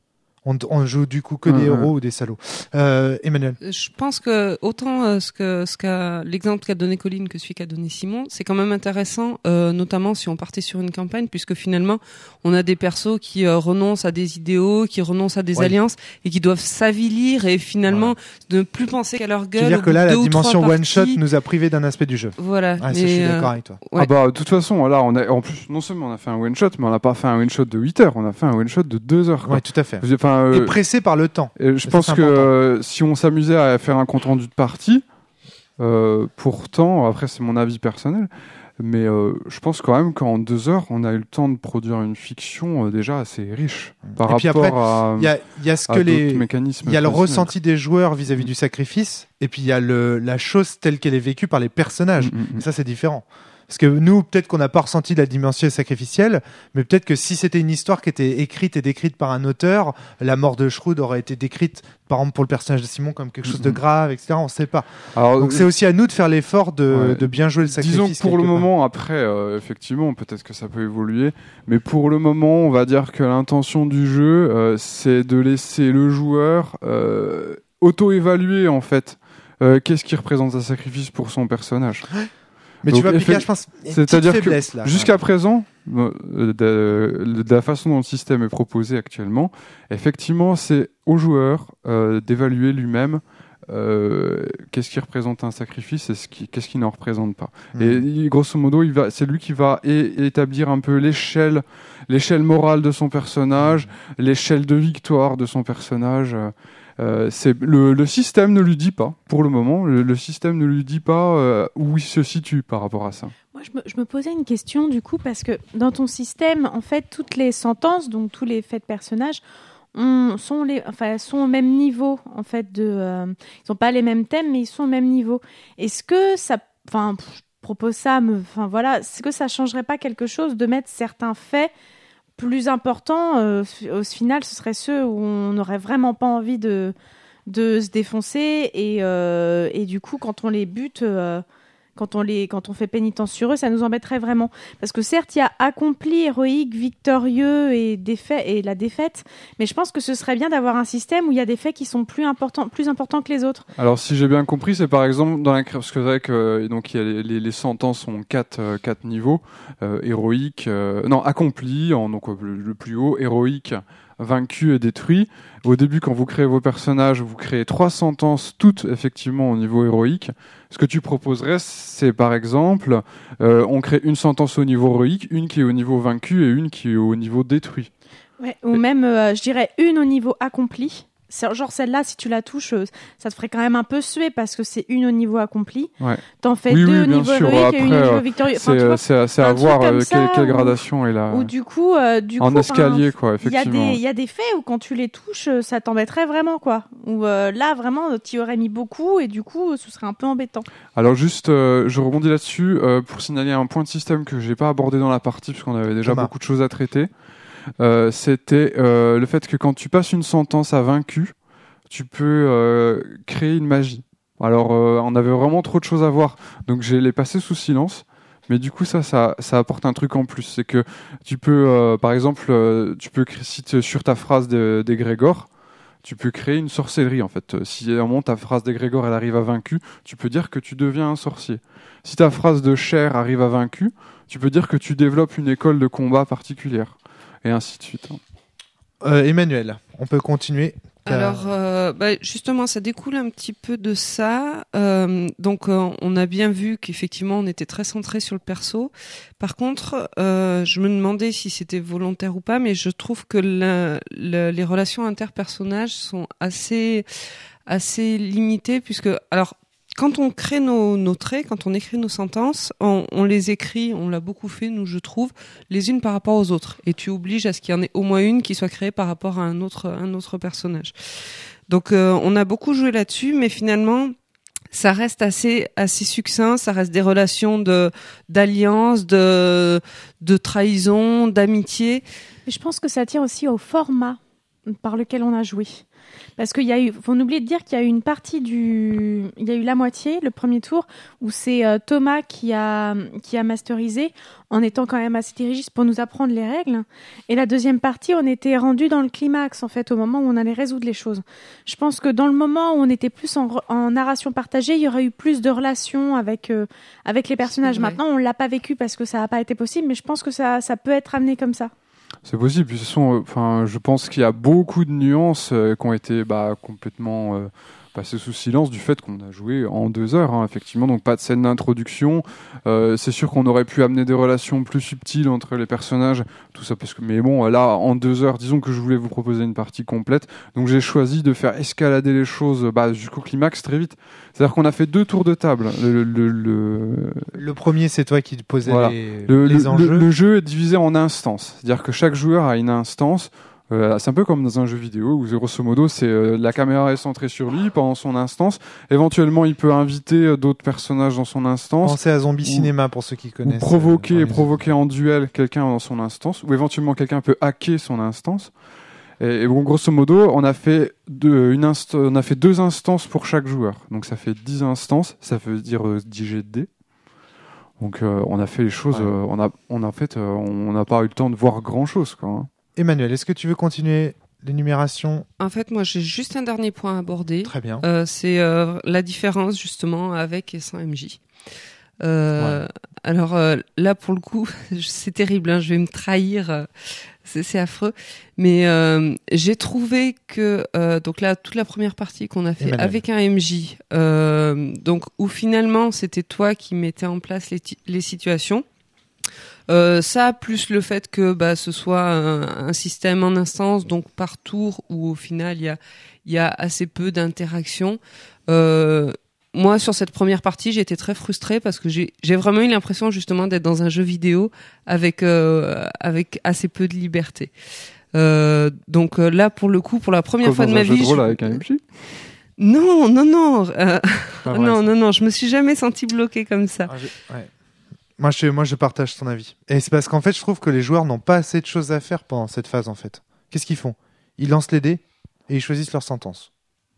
On, on joue du coup que Ouais, des ouais. héros ou des salauds. Euh, Emmanuel. Je pense que autant euh, ce que ce qu'a l'exemple qu'a donné Colline que celui qu'a donné Simon, c'est quand même intéressant, euh, notamment si on partait sur une campagne, puisque finalement on a des persos qui euh, renoncent à des idéaux, qui renoncent à des Oui. alliances et qui doivent s'avilir et finalement ne plus penser qu'à leur Tu gueule. veux dire au que bout là, de la deux ou trois dimension one shot parties. nous a privés d'un aspect du jeu. Voilà. Ah, ça, Mais, je suis euh, d'accord avec toi. Ouais. Ah bah de toute façon là on a en plus non seulement on a fait un one shot mais on n'a pas fait un one shot de huit heures, on a fait un one shot de deux heures. Quoi. Ouais, tout à fait. Enfin, euh, Et pressé par le temps. et je Ça, pense c'est que important. euh, si on s'amusait à faire un compte rendu de partie, euh, pourtant après c'est mon avis personnel, mais euh, je pense quand même qu'en deux heures on a eu le temps de produire une fiction euh, déjà assez riche par Et puis rapport après, à, Il y a, il y a ce à que d'autres les, mécanismes. il y a le traditionnels. ressenti des joueurs vis-à-vis du sacrifice, et puis il y a le, la chose telle qu'elle est vécue par les personnages. Mm, mm, mm. Et ça, c'est différent. Parce que nous, peut-être qu'on n'a pas ressenti la dimension sacrificielle, mais peut-être que si c'était une histoire qui était écrite et décrite par un auteur, la mort de Shrewd aurait été décrite, par exemple pour le personnage de Simon, comme quelque chose de Mhm. grave, et cetera. On ne sait pas. Alors, Donc c'est aussi à nous de faire l'effort de, Ouais. de bien jouer le sacrifice. disons que pour le quelque part. moment, après, euh, effectivement, peut-être que ça peut évoluer, mais pour le moment, on va dire que l'intention du jeu, euh, c'est de laisser le joueur euh, auto-évaluer en fait euh, qu'est-ce qui représente un sacrifice pour son personnage. Mais Donc, tu vois, Pika, effe- je pense, il y a une c'est-à-dire petite que faiblesse là. Jusqu'à présent, euh, de, de la façon dont le système est proposé actuellement, effectivement, c'est au joueur euh, d'évaluer lui-même euh, qu'est-ce qui représente un sacrifice et ce qui, qu'est-ce qui n'en représente pas. Mhm. Et il- grosso modo, il va, c'est lui qui va é- établir un peu l'échelle, l'échelle morale de son personnage, l'échelle de victoire de son personnage. euh, Euh, c'est le, le système ne lui dit pas, pour le moment, le, le système ne lui dit pas euh, où il se situe par rapport à ça. Moi, je me, je me posais une question du coup, parce que dans ton système, en fait, toutes les sentences, donc tous les faits de personnages, ont- sont, les, enfin, sont au même niveau, en fait, de, euh, ils n'ont pas les mêmes thèmes, mais ils sont au même niveau. Est-ce que ça, enfin, pff, je propose ça, me, enfin voilà, est-ce que ça changerait pas quelque chose de mettre certains faits plus importants, euh, au final, ce serait ceux où on n'aurait vraiment pas envie de, de se défoncer, et, euh, et du coup, quand on les bute, euh, quand on, les, quand on fait pénitence sur eux, ça nous embêterait vraiment. Parce que certes, il y a accompli, héroïque, victorieux et, défait, et la défaite, mais je pense que ce serait bien d'avoir un système où il y a des faits qui sont plus importants, plus importants que les autres. Alors si j'ai bien compris, c'est par exemple dans la cré- parce que c'est vrai que euh, donc il y a les, les, les sentences ont quatre euh, quatre niveaux euh, héroïque, euh, non accompli en donc euh, le, le plus haut, héroïque, vaincu et détruit. Au début, quand vous créez vos personnages, vous créez trois sentences, toutes effectivement au niveau héroïque. Ce que tu proposerais, c'est par exemple, euh, on crée une sentence au niveau héroïque, une qui est au niveau vaincu et une qui est au niveau détruit. Ouais, ou même, euh, je dirais, une au niveau accompli. C'est- Genre celle-là, si tu la touches, euh, ça te ferait quand même un peu suer parce que c'est une au niveau accompli. Ouais. T'en fais Oui, deux oui, au bien niveau sûr. héroïque et une au Après, niveau euh, victorieux. Enfin, C'est tu vois, euh, c'est- c'est un à truc voir comme euh, ça, quelle, quelle ou- gradation est là. ou du coup, euh, du En coup, escalier, quoi, il y a effectivement. des, il y a des faits où quand tu les touches, euh, ça t'embêterait vraiment, quoi. Ou euh, là, vraiment, tu y aurais mis beaucoup et du coup, ce serait un peu embêtant. Alors juste, euh, je rebondis là-dessus euh, pour signaler un point de système que j'ai pas abordé dans la partie parce qu'on avait déjà Thomas. beaucoup de choses à traiter. Euh, C'était euh, le fait que quand tu passes une sentence à vaincu, tu peux euh, créer une magie. Alors euh, on avait vraiment trop de choses à voir, donc je l'ai passé sous silence. Mais du coup ça, ça, ça apporte un truc en plus, c'est que tu peux, euh, par exemple, euh, tu peux créer, si tu- sur ta phrase de- d'égrégore, tu peux créer une sorcellerie en fait. Si à un moment ta phrase d'égrégore elle arrive à vaincu, tu peux dire que tu deviens un sorcier. Si ta phrase de chair arrive à vaincu, tu peux dire que tu développes une école de combat particulière. Et ainsi de suite. Euh, Emmanuel, on peut continuer. T'as- Alors, euh, bah, justement, ça découle un petit peu de ça. Euh, donc, euh, on a bien vu qu'effectivement, on était très centré sur le perso. Par contre, euh, je me demandais si c'était volontaire ou pas, mais je trouve que la, la- les relations interpersonnages sont assez, assez limitées, puisque, alors, quand on crée nos, nos traits, quand on écrit nos sentences, on, on les écrit, on l'a beaucoup fait, nous, je trouve, les unes par rapport aux autres. Et tu obliges à ce qu'il y en ait au moins une qui soit créée par rapport à un autre, un autre personnage. Donc, euh, on a beaucoup joué là-dessus, mais finalement, ça reste assez, assez succinct. Ça reste des relations de, d'alliance, de, de trahison, d'amitié. Mais je pense que ça tient aussi au format. par lequel on a joué. Parce qu'il y a eu, faut oublier de dire qu'il y a eu une partie du, il y a eu la moitié, le premier tour, où c'est euh, Thomas qui a, qui a masterisé, en étant quand même assez dirigiste pour nous apprendre les règles. Et la deuxième partie, on était rendu dans le climax, en fait, au moment où on allait résoudre les choses. Je pense que dans le moment où on était plus en, en narration partagée, il y aurait eu plus de relations avec, euh, avec les personnages. Maintenant, on l'a pas vécu parce que ça n'a pas été possible, mais je pense que ça, ça peut être amené comme ça. C'est possible. Puis, de toute façon, enfin, je pense qu'il y a beaucoup de nuances euh, qui ont été bah, complètement euh, passées sous silence du fait qu'on a joué en deux heures, hein, effectivement. Donc pas de scène d'introduction. Euh, c'est sûr qu'on aurait pu amener des relations plus subtiles entre les personnages, tout ça. Parce que, mais bon, là, en deux heures, disons que je voulais vous proposer une partie complète. Donc j'ai choisi de faire escalader les choses bah, jusqu'au climax très vite. C'est-à-dire qu'on a fait deux tours de table. Le, le, le... le premier, c'est toi qui posais voilà. les, le, les le, enjeux. Le, le jeu est divisé en instances. C'est-à-dire que chaque joueur a une instance. Euh, c'est un peu comme dans un jeu vidéo où grosso modo c'est euh, la caméra est centrée sur lui pendant son instance. Éventuellement, il peut inviter euh, d'autres personnages dans son instance. Pensez à Zombie ou, Cinéma pour ceux qui connaissent. Ou provoquer, euh, provoquer en duel quelqu'un dans son instance. Ou éventuellement quelqu'un peut hacker son instance. Et, et bon, grosso modo, on a fait deux, une inst- on a fait deux instances pour chaque joueur. Donc ça fait dix instances. Ça veut dire euh, dix jets de dés. Donc euh, on a fait les choses. Ouais. Euh, on a, on a en fait, euh, on n'a pas eu le temps de voir grand chose, quoi. Hein. Emmanuel, est-ce que tu veux continuer l'énumération ? En fait, moi, j'ai juste un dernier point à aborder. Très bien. Euh, c'est euh, la différence, justement, avec et sans M J. Euh, ouais. Alors euh, là, pour le coup, c'est terrible, hein, je vais me trahir, euh, c'est, c'est affreux. Mais euh, j'ai trouvé que, euh, donc là, toute la première partie qu'on a fait Emmanuel. Avec un M J, euh, donc où finalement, c'était toi qui mettais en place les, t- les situations. Euh, ça, plus le fait que bah, ce soit un, un système en instance, donc par tour, où au final, il y a, y a assez peu d'interaction. Euh, moi, sur cette première partie, j'ai été très frustrée parce que j'ai, j'ai vraiment eu l'impression justement d'être dans un jeu vidéo avec, euh, avec assez peu de liberté. Euh, donc euh, là, pour le coup, pour la première Comme fois de ma vie... vie... Comme je... avec un M J ? Non, non, non. Euh... Vrai, non, ça. non, non, je me suis jamais sentie bloquée comme ça. Ah, je... ouais. Moi je, moi, je partage ton avis. Et c'est parce qu'en fait, je trouve que les joueurs n'ont pas assez de choses à faire pendant cette phase, en fait. Qu'est-ce qu'ils font ? Ils lancent les dés et ils choisissent leur sentence.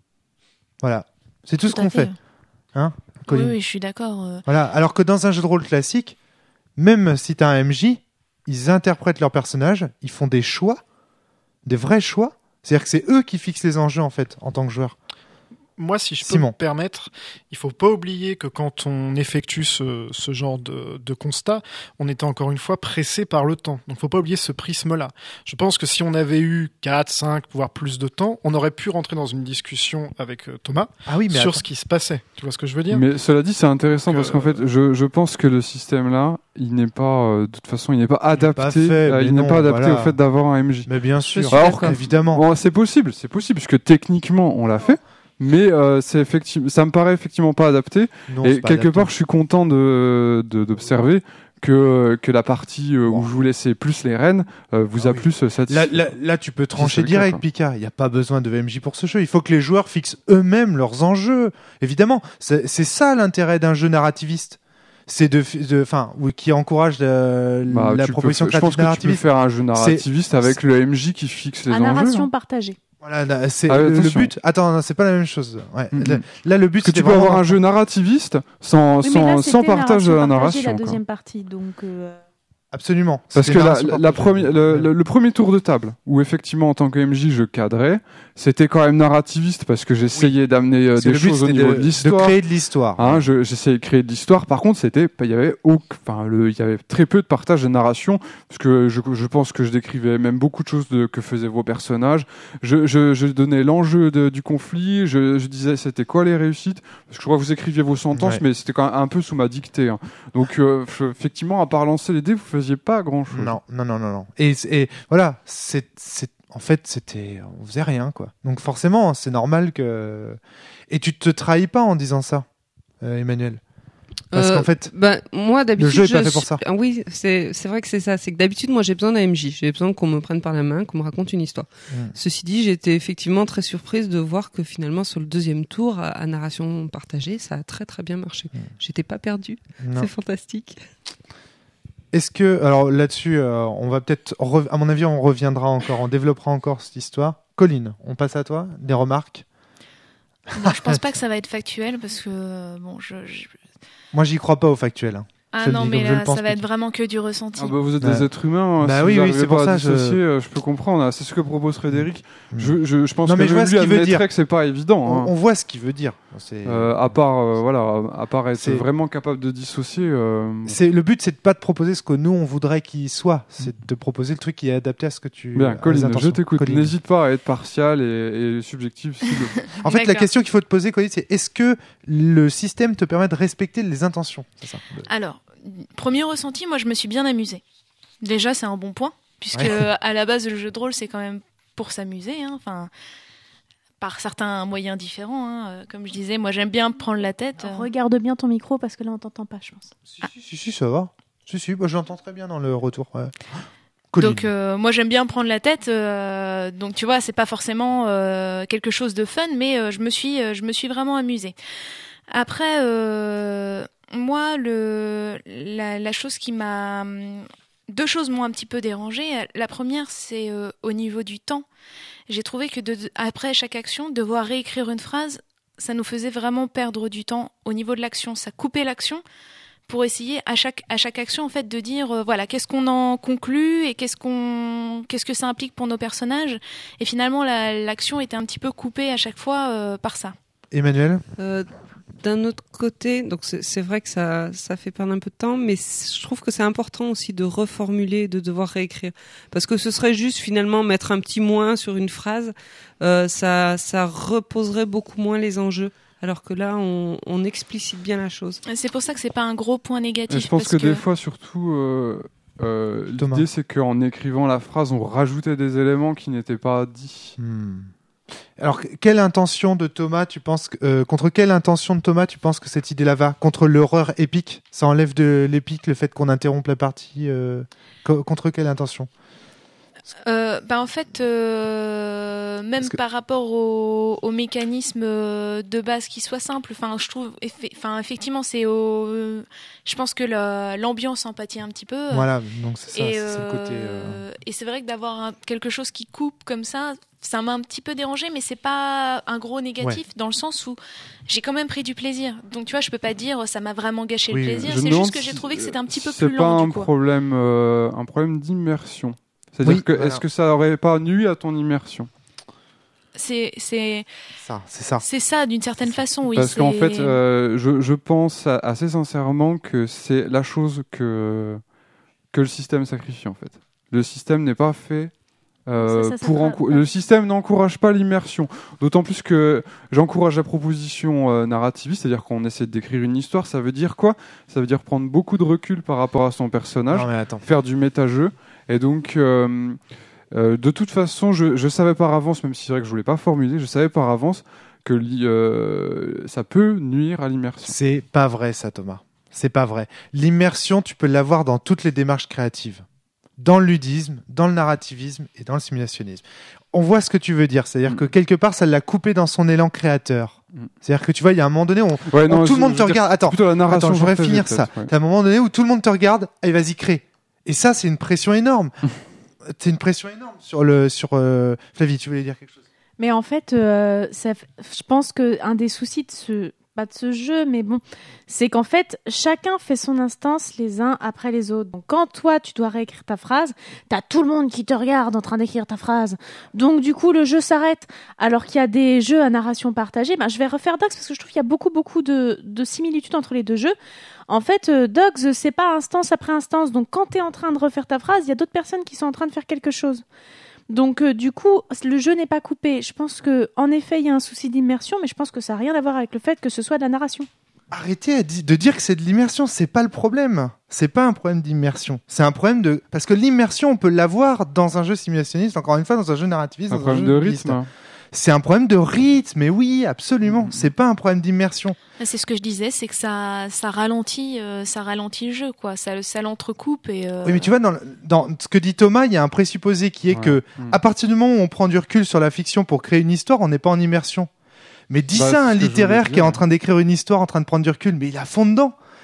Voilà. C'est tout, tout ce qu'on fait. fait. Hein, oui, oui, je suis d'accord. Euh... Voilà. Alors que dans un jeu de rôle classique, même si tu as un M J, ils interprètent leur personnage, ils font des choix, des vrais choix. C'est-à-dire que c'est eux qui fixent les enjeux, en fait, en tant que joueur. Moi, si je peux Simon. me permettre, il faut pas oublier que quand on effectue ce, ce genre de, de constat, on était encore une fois pressé par le temps. Donc, faut pas oublier ce prisme-là. Je pense que si on avait eu quatre, cinq, voire plus de temps, on aurait pu rentrer dans une discussion avec Thomas ah oui, mais sur attends. ce qui se passait. Tu vois ce que je veux dire ? Mais cela dit, c'est intéressant que... parce qu'en fait, je, je pense que le système-là, il n'est pas, euh, de toute façon, il n'est pas adapté, il n'est pas, fait, euh, il non, n'est pas adapté voilà. au fait d'avoir un M J. Mais bien sûr, alors, évidemment. Bon, c'est possible, c'est possible, puisque techniquement, on l'a fait. Mais euh, c'est effectivement, ça me paraît effectivement pas adapté. Non, et pas quelque adapté. part, je suis content de, de d'observer que que la partie euh, bon. où je vous laissais plus les rênes euh, vous ah a oui. plus satisfait. Là, là, là, tu peux trancher direct, cas, Pika. Il n'y a pas besoin de M J pour ce jeu. Il faut que les joueurs fixent eux-mêmes leurs enjeux. Évidemment, c'est, c'est ça l'intérêt d'un jeu narrativiste. C'est de, de, enfin, qui encourage la, bah, la proposition peux, créative narrativiste. Je pense que tu peux faire un jeu narrativiste c'est, avec c'est... le M J qui fixe les à enjeux. À narration partagée. Voilà, là, c'est ah, le, le but. Attends, non, c'est pas la même chose. Ouais. Mm-hmm. Là, là, le but, c'est que tu peux avoir un jeu narrativiste sans oui, sans, là, sans partage de la narration. La deuxième quoi. Partie, donc. Euh... Absolument. Parce c'était que la, la, la première, le, le, le premier tour de table, où effectivement en tant que M J je cadrais, c'était quand même narrativiste parce que j'essayais oui. d'amener euh, des choses au niveau de, de l'histoire, de créer de l'histoire. Hein, je, j'essayais de créer de l'histoire. Par contre, c'était, il y avait, enfin, le, il y avait très peu de partage de narration, parce que je, je pense que je décrivais même beaucoup de choses de, que faisaient vos personnages. Je, je, je donnais l'enjeu de, du conflit. Je, je disais c'était quoi les réussites, parce que je crois que vous écriviez vos sentences, ouais. mais c'était quand même un peu sous ma dictée. Hein. Donc euh, effectivement, à part lancer les dés, vous faisiez pas grand chose. Non, non, non, non, non. Et, et voilà, c'est, c'est, en fait, c'était, on faisait rien, quoi. Donc forcément, c'est normal que. Et tu te trahis pas en disant ça, euh, Emmanuel. Parce euh, qu'en fait, bah, moi, d'habitude, le jeu est pas je fait pour ça. Suis... Oui, c'est, c'est vrai que c'est ça. C'est que d'habitude, moi, j'ai besoin d'un M J. J'ai besoin qu'on me prenne par la main, qu'on me raconte une histoire. Mmh. Ceci dit, j'étais effectivement très surprise de voir que finalement, sur le deuxième tour, à, à narration partagée, ça a très très bien marché. Mmh. J'étais pas perdue. C'est fantastique. Est-ce que, alors là-dessus, euh, on va peut-être, re- à mon avis, on reviendra encore, on développera encore cette histoire Colline, on passe à toi. Des remarques? Non, je pense pas que ça va être factuel parce que bon, je. je... Moi, j'y crois pas au factuel. Hein. Ah Je non, dis mais comme je là, le pense, ça va mais- être vraiment que du ressenti. Ah bah vous êtes Ouais. des êtres humains. Bah si oui, vous oui, arrivez c'est pour pas ça, à je- dissocier, euh, je... peux comprendre. C'est ce que propose Frédéric. Mm. Je, je, je pense Non, mais que je vois même ce lui qu'il veut admettrait dire. que c'est pas évident. On, hein. on voit ce qu'il veut dire. C'est... Euh, à part, euh, voilà, à part être C'est- vraiment capable de dissocier. euh, C'est le but, c'est de pas te proposer ce que nous on voudrait qu'il soit. C'est de te proposer le truc qui est adapté à ce que tu. Bien, à les Colline, je intentions. t'écoute. Colline. N'hésite pas à être partial et, et subjectif. Si le- En fait, la D'accord. question qu'il faut te poser, Colline, c'est est-ce que le système te permet de respecter les intentions? C'est ça. Alors, premier ressenti, moi je me suis bien amusée. Déjà, c'est un bon point, puisque Ouais. à la base, le jeu de rôle, c'est quand même pour s'amuser, hein, enfin, par certains moyens différents. Hein. Euh, Comme je disais, moi j'aime bien prendre la tête. euh. Regarde bien ton micro parce que là on t'entend pas, je pense. Si, si, si, si, ça va. Si, si, bah, je l'entends très bien dans le retour. Ouais. Colline. Donc euh, moi j'aime bien prendre la tête, euh, donc tu vois c'est pas forcément euh, quelque chose de fun, mais euh, je me suis euh, je me suis vraiment amusée. Après euh, moi le la, la chose qui m'a deux choses m'ont un petit peu dérangée. La première c'est euh, au niveau du temps. J'ai trouvé que de, après chaque action devoir réécrire une phrase, ça nous faisait vraiment perdre du temps au niveau de l'action, ça coupait l'action. Pour essayer à chaque à chaque action en fait de dire euh, voilà qu'est-ce qu'on en conclut et qu'est-ce qu'on qu'est-ce que ça implique pour nos personnages et finalement la, l'action était un petit peu coupée à chaque fois euh, par ça. Emmanuel. Euh, d'un autre côté, donc c'est, c'est vrai que ça, ça fait perdre un peu de temps, mais c- je trouve que c'est important aussi de reformuler, de devoir réécrire, parce que ce serait juste finalement mettre un petit moins sur une phrase, euh, ça, ça reposerait beaucoup moins les enjeux. Alors que là, on, on explicite bien la chose. Et c'est pour ça que c'est pas un gros point négatif. Et je pense parce que, des fois, surtout, euh, euh, Thomas. l'idée c'est qu'en écrivant la phrase, on rajoutait des éléments qui n'étaient pas dits. Hmm. Alors, quelle intention de Thomas, tu penses que, euh, contre quelle intention de Thomas, tu penses que cette idée-là va? Contre l'horreur épique? Ça enlève de l'épique le fait qu'on interrompe la partie. Euh, co- contre quelle intention? Euh, bah en fait, euh, même Parce que- par rapport au, au mécanisme euh, de base qui soit simple, enfin, je trouve, effe- enfin, effectivement, c'est au, euh, je pense que la- l'ambiance empathie un petit peu. Voilà, donc c'est ça, Et, c'est, c'est le euh, côté. euh, et c'est vrai que d'avoir un- quelque chose qui coupe comme ça, ça m'a un petit peu dérangé, mais c'est pas un gros négatif dans le sens où j'ai quand même pris du plaisir. Donc tu vois, je peux pas dire ça m'a vraiment gâché Oui, le plaisir. Je me C'est demande juste que j'ai si- trouvé que c'était un petit peu c'est plus pas lent un du coup. problème, euh, un problème d'immersion. C'est-à-dire Oui, que voilà. est-ce que ça aurait pas nui à ton immersion? C'est c'est Ça, c'est ça. c'est ça d'une certaine façon, oui. Parce qu'en c'est- fait, euh, je, je pense a- assez sincèrement que c'est la chose que que le système sacrifie en fait. Le système n'est pas fait. euh, Ça, ça, ça pour fera- encou- le système n'encourage pas l'immersion. D'autant plus que j'encourage la proposition euh, narrativiste, c'est-à-dire qu'on essaie de décrire une histoire. Ça veut dire quoi? Ça veut dire prendre beaucoup de recul par rapport à son personnage, Non, mais attends. faire du méta-jeu. Et donc, euh, euh, de toute façon, je, je savais par avance, même si c'est vrai que je voulais pas formuler, je savais par avance que li- euh, ça peut nuire à l'immersion. C'est pas vrai, ça, Thomas. C'est pas vrai. L'immersion, tu peux l'avoir dans toutes les démarches créatives. Dans le ludisme, dans le narrativisme et dans le simulationnisme. On voit ce que tu veux dire. C'est-à-dire Mm. que quelque part, ça l'a coupé dans son élan créateur. Mm. C'est-dire que tu vois, il y a un moment donné où on- Ouais, où tout le monde je te veux dire, regarde. c'est Attends, plutôt la narration. attends, je voudrais partagée, finir ça. peut-être, ouais. T'as un moment donné où tout le monde te regarde, allez, vas-y, crée. Et ça, c'est une pression énorme. C'est une pression énorme sur le, sur, euh, Flavie, tu voulais dire quelque chose? Mais en fait, euh, ça, f- je pense que un des soucis de ce, pas de ce jeu, mais bon, c'est qu'en fait, chacun fait son instance les uns après les autres. Donc, quand toi, tu dois réécrire ta phrase, t'as tout le monde qui te regarde en train d'écrire ta phrase. Donc, du coup, le jeu s'arrête. Alors qu'il y a des jeux à narration partagée, ben, je vais refaire Dogs parce que je trouve qu'il y a beaucoup, beaucoup de, de similitudes entre les deux jeux. En fait, euh, Dogs, c'est pas instance après instance. Donc, quand t'es en train de refaire ta phrase, il y a d'autres personnes qui sont en train de faire quelque chose. Donc euh, du coup, le jeu n'est pas coupé. Je pense que en effet, il y a un souci d'immersion, mais je pense que ça n'a rien à voir avec le fait que ce soit de la narration. Arrêtez à di- de dire que c'est de l'immersion, c'est pas le problème. C'est pas un problème d'immersion. C'est un problème de parce que l'immersion, on peut l'avoir dans un jeu simulationniste, encore une fois dans un jeu narrativiste, Un dans problème un jeu de ludiste. rythme. C'est un problème de rythme, mais oui, absolument. C'est pas un problème d'immersion. C'est ce que je disais, c'est que ça, ça ralentit, euh, ça ralentit le jeu, quoi. Ça, ça l'entrecoupe et. euh, Oui, mais tu vois, dans, le- dans ce que dit Thomas, il y a un présupposé qui est Ouais. que Mm. à partir du moment où on prend du recul sur la fiction pour créer une histoire, on n'est pas en immersion. Mais dis Bah, ça à un c'est ce que je littéraire voulais qui est en dire. train d'écrire une histoire, en train de prendre du recul, mais il a fond dedans.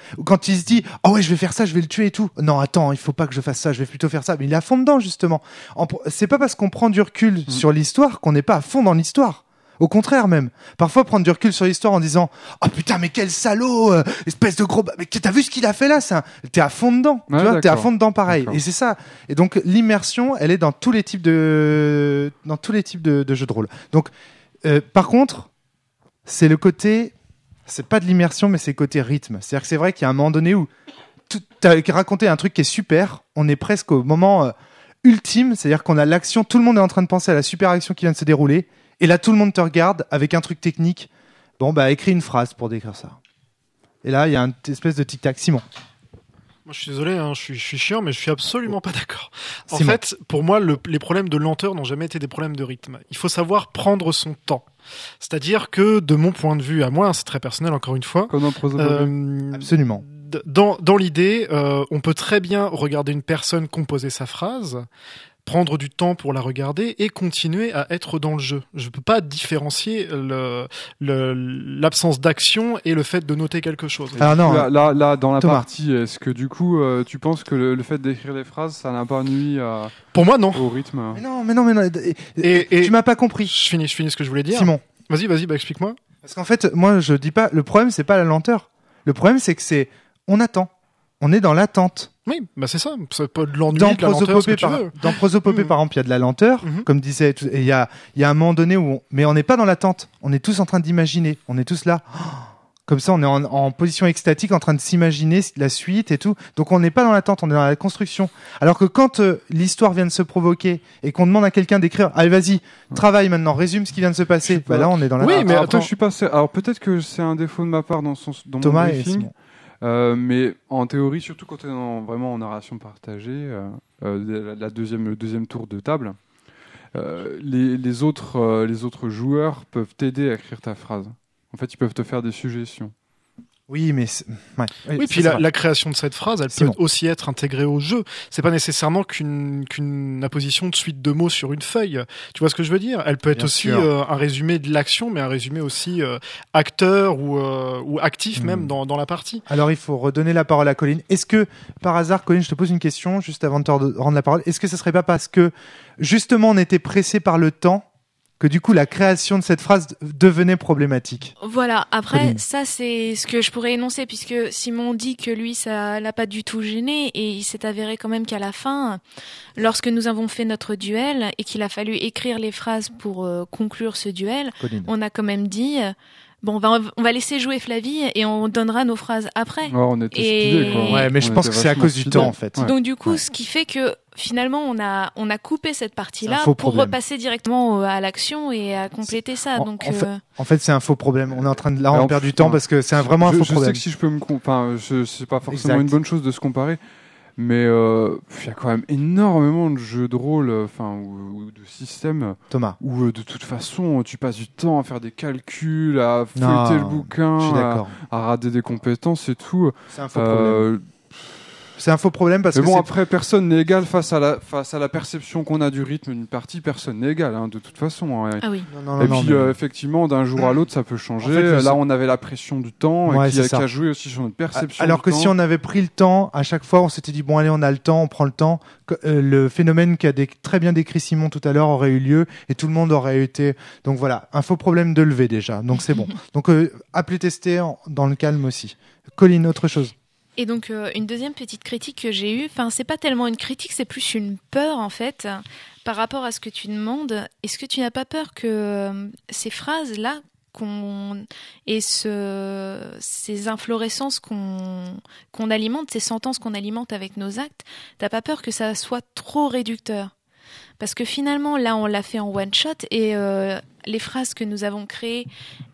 Ou quand il se dit oh ouais je vais faire ça, je vais le tuer et tout. Non attends, il faut pas que je fasse ça, je vais plutôt faire ça. Mais il est à fond dedans justement. En, c'est pas parce qu'on prend du recul mmh. sur l'histoire qu'on n'est pas à fond dans l'histoire. Au contraire même. Parfois prendre du recul sur l'histoire en disant oh putain mais quel salaud, euh, espèce de gros. Mais t'as vu ce qu'il a fait là, c'est un... t'es à fond dedans. Ouais, tu vois, t'es à fond dedans pareil. D'accord. Et c'est ça. Et donc l'immersion, elle est dans tous les types de dans tous les types de, de jeux de rôle. Donc euh, par contre, c'est le côté, c'est pas de l'immersion mais c'est le côté rythme. C'est-à-dire que c'est vrai qu'il y a un moment donné où tu as raconté un truc qui est super, on est presque au moment euh, ultime, c'est-à-dire qu'on a l'action, tout le monde est en train de penser à la super action qui vient de se dérouler. Et là, tout le monde te regarde avec un truc technique. Bon, bah, écris une phrase pour décrire ça. Et là, il y a une espèce de tic-tac. Simon. Moi, je suis désolé, hein, je, suis, je suis chiant, mais je suis absolument pas d'accord. En Simon. fait, pour moi, le, les problèmes de lenteur n'ont jamais été des problèmes de rythme. Il faut savoir prendre son temps. C'est-à-dire que, de mon point de vue, à moi, hein, c'est très personnel, encore une fois. Comme dans Prosopopée. Euh, Absolument. Dans, dans l'idée, euh, on peut très bien regarder une personne composer sa phrase, prendre du temps pour la regarder et continuer à être dans le jeu. Je peux pas différencier le, le, l'absence d'action et le fait de noter quelque chose. Ah non, là, là, là, dans la Thomas. partie, est-ce que du coup, euh, tu penses que le, le fait d'écrire les phrases, ça n'a pas nuit à... Pour moi, non. Au rythme. Mais non, mais non, mais non. Et, Et, et tu m'as pas compris. Je finis, je finis ce que je voulais dire. Simon. Vas-y, vas-y, bah explique-moi. Parce qu'en fait, moi, je dis pas. Le problème, c'est pas la lenteur. Le problème, c'est que c'est. On attend. On est dans l'attente. Oui, bah c'est ça. C'est pas de l'ennui, Dans de la lenteur, ce que tu par, veux. dans Prosopopée, Mmh. par exemple, il y a de la lenteur, Mmh. comme disait. Et il y a, il y a un moment donné où, on, mais on n'est pas dans l'attente. On est tous en train d'imaginer. On est tous là. Comme ça, on est en, en position extatique, en train de s'imaginer la suite et tout. Donc, on n'est pas dans l'attente, on est dans la construction. Alors que quand euh, l'histoire vient de se provoquer et qu'on demande à quelqu'un d'écrire, allez, vas-y, travaille maintenant, résume ce qui vient de se passer. Bah là, on est dans Oui, l'attente. mais Alors, attends. après, je suis pas. Alors peut-être que c'est un défaut de ma part dans son dans Thomas mon et briefing. Simon. Euh, mais en théorie, surtout quand tu es dans, vraiment en narration partagée, euh, euh, la, la deuxième, le deuxième tour de table, euh, les, les, autres, euh, les autres joueurs peuvent t'aider à écrire ta phrase. En fait, ils peuvent te faire des suggestions. Oui, mais c'est... Ouais. Oui, ça, puis c'est la, vrai. la création de cette phrase, elle Simon. peut aussi être intégrée au jeu. C'est pas nécessairement qu'une qu'une apposition de suite de mots sur une feuille. Tu vois ce que je veux dire? Elle peut être Bien aussi sûr. euh, un résumé de l'action, mais un résumé aussi euh, acteur ou euh, ou actif Hmm. même dans dans la partie. Alors, il faut redonner la parole à Colline. Est-ce que, par hasard, Colline, je te pose une question juste avant de te rendre la parole. Est-ce que ce serait pas parce que, justement, on était pressé par le temps que, du coup, la création de cette phrase devenait problématique? Voilà, après, Colline. ça c'est ce que je pourrais énoncer, puisque Simon dit que lui, ça l'a pas du tout gêné, et il s'est avéré quand même qu'à la fin, lorsque nous avons fait notre duel, et qu'il a fallu écrire les phrases pour euh, conclure ce duel, Colline. on a quand même dit, euh, bon, on va, on va laisser jouer Flavie, et on donnera nos phrases après. Ouais, on était Et- speedés, quoi. Ouais, mais je On pense était que c'est à vachement cause du speedés. temps, en fait. Ouais. Donc du coup, Ouais. ce qui fait que finalement, on a, on a coupé cette partie-là C'est un faux pour problème. repasser directement euh, à l'action et à compléter ça. En- Donc, en fait- euh, En fait, c'est un faux problème. On est en train de là, Alors, on perd du temps ouais. parce que c'est un- vraiment un je, faux je problème. sais que si je peux me, com- enfin, je, c'est pas forcément Exact. une bonne chose de se comparer, mais euh, il y a quand même énormément de jeux de rôle, enfin, ou, ou de systèmes Thomas, où euh, de toute façon tu passes du temps à faire des calculs, à Non, feuilleter le bouquin, je suis à, d'accord. à rader des compétences et tout. C'est un faux problème. Euh, C'est un faux problème parce mais que bon, c'est- après, personne n'est égal face à la face à la perception qu'on a du rythme d'une partie. Personne n'est égal, hein, de toute façon. hein. ah oui. Non, non, Et non, puis mais- euh, effectivement, d'un jour à l'autre, ça peut changer. En fait, le- Là, on avait la pression du temps Ouais, et qui, c'est a- ça. qui a joué aussi sur notre perception. Alors du que temps. si on avait pris le temps, à chaque fois, on s'était dit bon allez, on a le temps, on prend le temps. Que- euh, le phénomène qu'a dé- très bien décrit Simon tout à l'heure aurait eu lieu et tout le monde aurait été. Donc voilà, un faux problème de lever déjà. Donc c'est bon. Donc euh, appelez tester en- dans le calme aussi. Colline, autre chose. Et donc euh, une deuxième petite critique que j'ai eue, enfin c'est pas tellement une critique, c'est plus une peur en fait, euh, par rapport à ce que tu demandes. Est-ce que tu n'as pas peur que euh, ces phrases là qu'on et ce ces inflorescences qu'on qu'on alimente, ces sentences qu'on alimente avec nos actes, t'as pas peur que ça soit trop réducteur? Parce que finalement là on l'a fait en one shot et euh, les phrases que nous avons créées,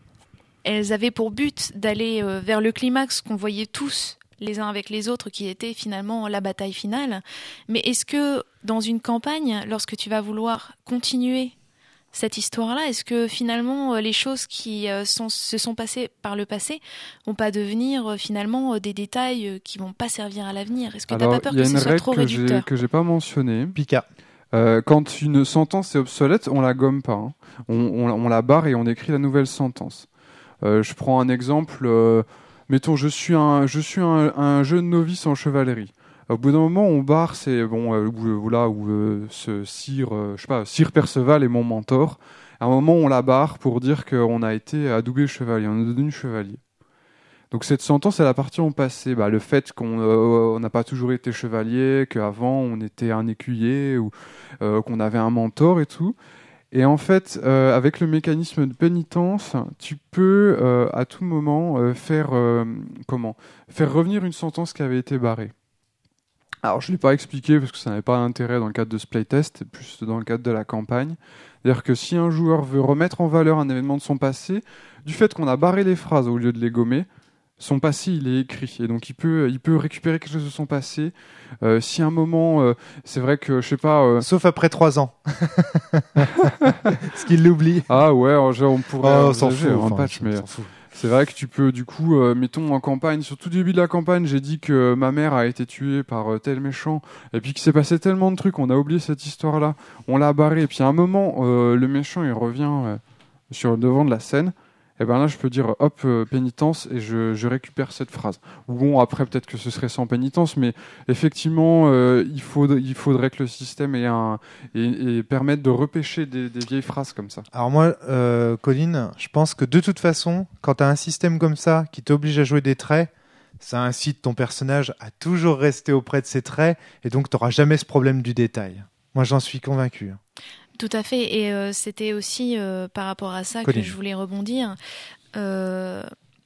elles avaient pour but d'aller euh, vers le climax qu'on voyait tous les uns avec les autres, qui était finalement la bataille finale. Mais est-ce que dans une campagne, lorsque tu vas vouloir continuer cette histoire-là, est-ce que finalement les choses qui euh, sont, se sont passées par le passé vont pas devenir euh, finalement euh, des détails euh, qui vont pas servir à l'avenir? Est-ce que t'as Alors, pas peur il y a que une ce soit règle trop que j'ai réducteur? que j'ai pas mentionnée. Pika. Euh, quand une sentence est obsolète, on la gomme pas. hein. On, on, on la barre et on écrit la nouvelle sentence. Euh, je prends un exemple. Euh, mettons, je suis un, je suis un, un jeune novice en chevalerie. Au bout d'un moment, on barre, c'est bon, euh, où, là où euh, ce sire, euh, je sais pas, sire Perceval est mon mentor. À un moment, on la barre pour dire qu'on a été adoubé chevalier, on est devenu chevalier. Donc cette sentence, c'est la partie en passé. Bah, le fait qu'on euh, n'a pas toujours été chevalier, qu'avant on était un écuyer ou euh, qu'on avait un mentor et tout. Et en fait, euh, avec le mécanisme de pénitence, tu peux euh, à tout moment euh, faire euh, comment faire revenir une sentence qui avait été barrée. Alors je l'ai pas expliqué parce que ça n'avait pas d'intérêt dans le cadre de ce playtest, plus dans le cadre de la campagne. C'est-à-dire que si un joueur veut remettre en valeur un événement de son passé, du fait qu'on a barré les phrases au lieu de les gommer, son passé, il est écrit. Et donc, il peut, il peut récupérer quelque chose de son passé. Euh, si à un moment, euh, c'est vrai que, je sais pas... Euh... Sauf après trois ans. Parce qu'il l'oublie. Ah ouais, on pourrait... Oh, on s'en fout. Un Enfin, patch, mais s'en fout. C'est vrai que tu peux, du coup, euh, mettons en campagne, sur tout début de la campagne, j'ai dit que ma mère a été tuée par euh, tel méchant, et puis qu'il s'est passé tellement de trucs, on a oublié cette histoire-là, on l'a barré, et puis à un moment, euh, le méchant, il revient euh, sur le devant de la scène. Et ben là, je peux dire hop, euh, pénitence, et je, je récupère cette phrase. Ou bon, après, peut-être que ce serait sans pénitence, mais effectivement, euh, il, faudrait, il faudrait que le système ait un, et, et permette de repêcher des, des vieilles phrases comme ça. Alors moi, euh, Colin, je pense que de toute façon, quand tu as un système comme ça qui t'oblige à jouer des traits, ça incite ton personnage à toujours rester auprès de ses traits, et donc tu n'auras jamais ce problème du détail. Moi, j'en suis convaincu. Tout à fait, et euh, c'était aussi euh, par rapport à ça Colline. que je voulais rebondir. Euh,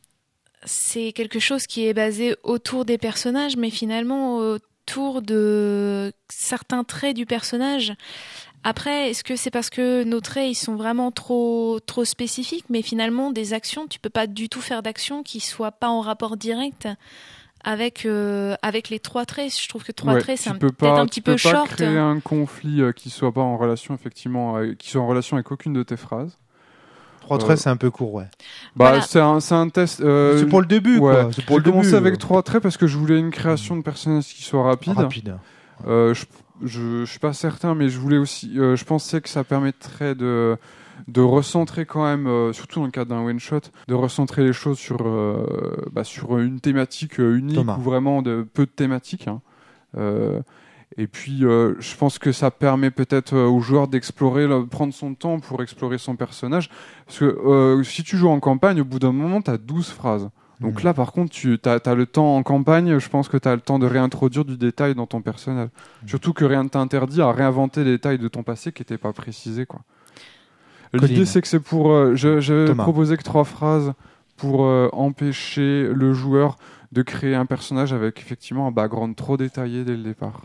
c'est quelque chose qui est basé autour des personnages, mais finalement autour de certains traits du personnage. Après, est-ce que c'est parce que nos traits ils sont vraiment trop trop spécifiques, mais finalement des actions, tu peux pas du tout faire d'actions qui soient pas en rapport direct avec euh, avec les trois traits. Je trouve que trois Ouais, traits c'est tu un, peux peut-être pas, un petit tu peux peu pas short. créer un conflit euh, qui soit pas en relation effectivement, euh, qui soit en relation avec aucune de tes phrases. Trois Euh, traits, c'est un peu court, ouais. Bah Voilà. c'est un c'est un test. Euh, C'est pour le début, ouais. quoi. C'est pour J'ai le commencé début, avec euh. trois traits parce que je voulais une création de personnage qui soit rapide. Rapide. Euh, je, je, je suis pas certain, mais je voulais aussi, euh, je pensais que ça permettrait de, de recentrer quand même, euh, surtout dans le cadre d'un one shot, de recentrer les choses sur, euh, bah, sur une thématique euh, unique Thomas. ou vraiment de peu de thématiques. Hein. Euh, et puis, euh, je pense que ça permet peut-être euh, aux joueurs d'explorer, là, prendre son temps pour explorer son personnage, parce que euh, si tu joues en campagne, au bout d'un moment, t'as douze phrases. Donc Mmh. là, par contre, tu as, le temps en campagne, je pense que tu as le temps de réintroduire du détail dans ton personnage. Mmh. Surtout que rien ne t'interdit à réinventer des détails de ton passé qui n'étaient pas précisés. Quoi. L'idée, Colline. c'est que c'est pour... Euh, je je Thomas. proposé que trois phrases pour euh, empêcher le joueur de créer un personnage avec effectivement un background trop détaillé dès le départ.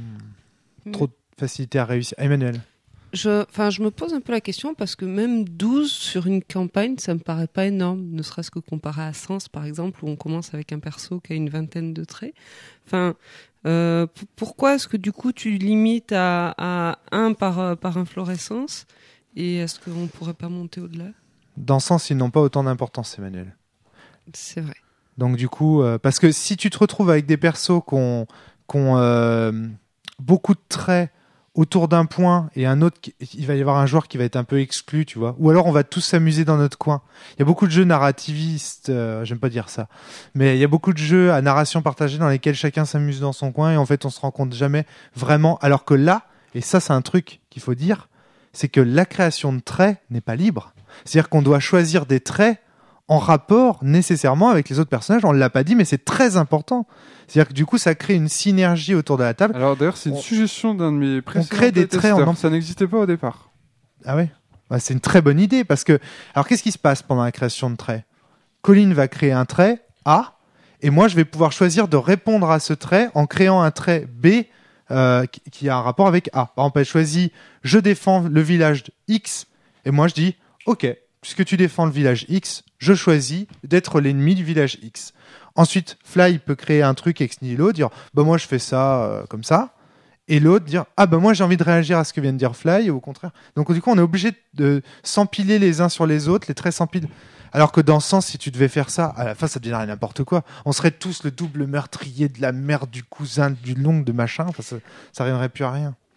Mmh. Trop de facilité à réussir. Emmanuel. Je, enfin, je me pose un peu la question parce que même douze sur une campagne, ça me paraît pas énorme, ne serait-ce que comparé à Sens, par exemple, où on commence avec un perso qui a une vingtaine de traits. Enfin, euh, p- pourquoi est-ce que du coup tu limites à, à un par, euh, par inflorescence et est-ce qu'on pourrait pas monter au-delà ? Dans ce sens, ils n'ont pas autant d'importance, Emmanuel. C'est vrai. Donc du coup, euh, parce que si tu te retrouves avec des persos qui ont, qui ont euh, beaucoup de traits autour d'un point et un autre, qui- il va y avoir un joueur qui va être un peu exclu, tu vois. Ou alors on va tous s'amuser dans notre coin. Il y a beaucoup de jeux narrativistes, euh, j'aime pas dire ça, mais il y a beaucoup de jeux à narration partagée dans lesquels chacun s'amuse dans son coin et en fait on se rend compte jamais vraiment. Alors que là, et ça c'est un truc qu'il faut dire, c'est que la création de traits n'est pas libre. C'est-à-dire qu'on doit choisir des traits en rapport nécessairement avec les autres personnages. On ne l'a pas dit, mais c'est très important. C'est-à-dire que du coup, ça crée une synergie autour de la table. Alors d'ailleurs, c'est une On- suggestion d'un de mes précédents crée des traits en playtesters. em- Ça n'existait pas au départ. Ah ouais, bah, c'est une très bonne idée parce que... Alors, qu'est-ce qui se passe pendant la création de traits ? Colline va créer un trait A et moi, je vais pouvoir choisir de répondre à ce trait en créant un trait B euh, qui, qui a un rapport avec A. Par exemple, elle choisit « Je défends le village X » et moi, je dis « Ok, puisque tu défends le village X, je choisis d'être l'ennemi du village X. » Ensuite, Fly peut créer un truc ex nihilo, dire bah, « Moi, je fais ça euh, comme ça. » Et l'autre dire « Ah, bah moi, j'ai envie de réagir à ce que vient de dire Fly. » Et au contraire. Donc, du coup, on est obligé de s'empiler les uns sur les autres, les traits s'empilent. Alors que dans ce sens, si tu devais faire ça, à la fin, ça deviendrait n'importe quoi. On serait tous le double meurtrier de la mère, du cousin, du l'oncle, de machin. Enfin, ça, ça arriverait plus à rien.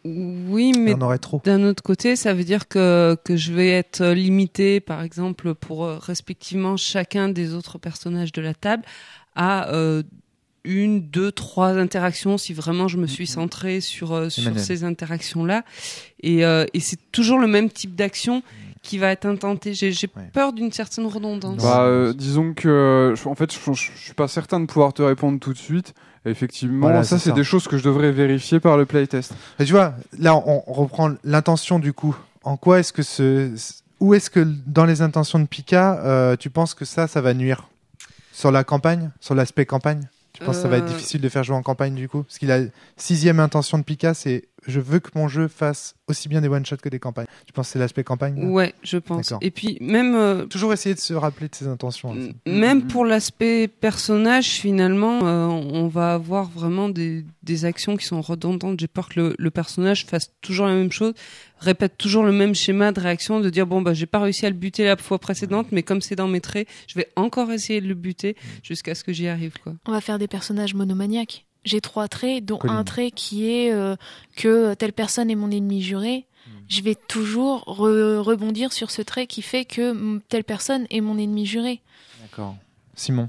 Oui, mais Il y en aurait trop. d'un autre côté, ça veut dire que, que je vais être limité, par exemple, pour euh, respectivement chacun des autres personnages de la table, à euh, une, deux, trois interactions, si vraiment je me suis centrée sur, euh, sur ces interactions-là. Et, euh, et c'est toujours le même type d'action qui va être intenté. J'ai, j'ai ouais. peur d'une certaine redondance. Bah, euh, disons que, en fait, je, je, je suis pas certain de pouvoir te répondre tout de suite. Effectivement, voilà, ça, c'est, c'est des choses que je devrais vérifier par le playtest. Et tu vois, là, on, on reprend l'intention du coup. En quoi est-ce que ce, où est-ce que dans les intentions de Pika, euh, tu penses que ça, ça va nuire sur la campagne, sur l'aspect campagne? Tu penses euh... que ça va être difficile de faire jouer en campagne du coup? Parce qu'il a sixième intention de Pika, c'est je veux que mon jeu fasse aussi bien des one-shots que des campagnes. Tu penses que c'est l'aspect campagne là? Ouais, je pense. D'accord. Et puis même euh... toujours essayer de se rappeler de ses intentions. M- même mmh. pour l'aspect personnage, finalement, euh, on va avoir vraiment des, des actions qui sont redondantes. J'ai peur que le, le personnage fasse toujours la même chose, répète toujours le même schéma de réaction, de dire bon bah j'ai pas réussi à le buter la fois précédente, mais comme c'est dans mes traits, je vais encore essayer de le buter jusqu'à ce que j'y arrive quoi. On va faire des personnages monomaniaques. J'ai trois traits, dont Colline. un trait qui est euh, que telle personne est mon ennemi juré. Mmh. Je vais toujours re- rebondir sur ce trait qui fait que telle personne est mon ennemi juré. D'accord. Simon.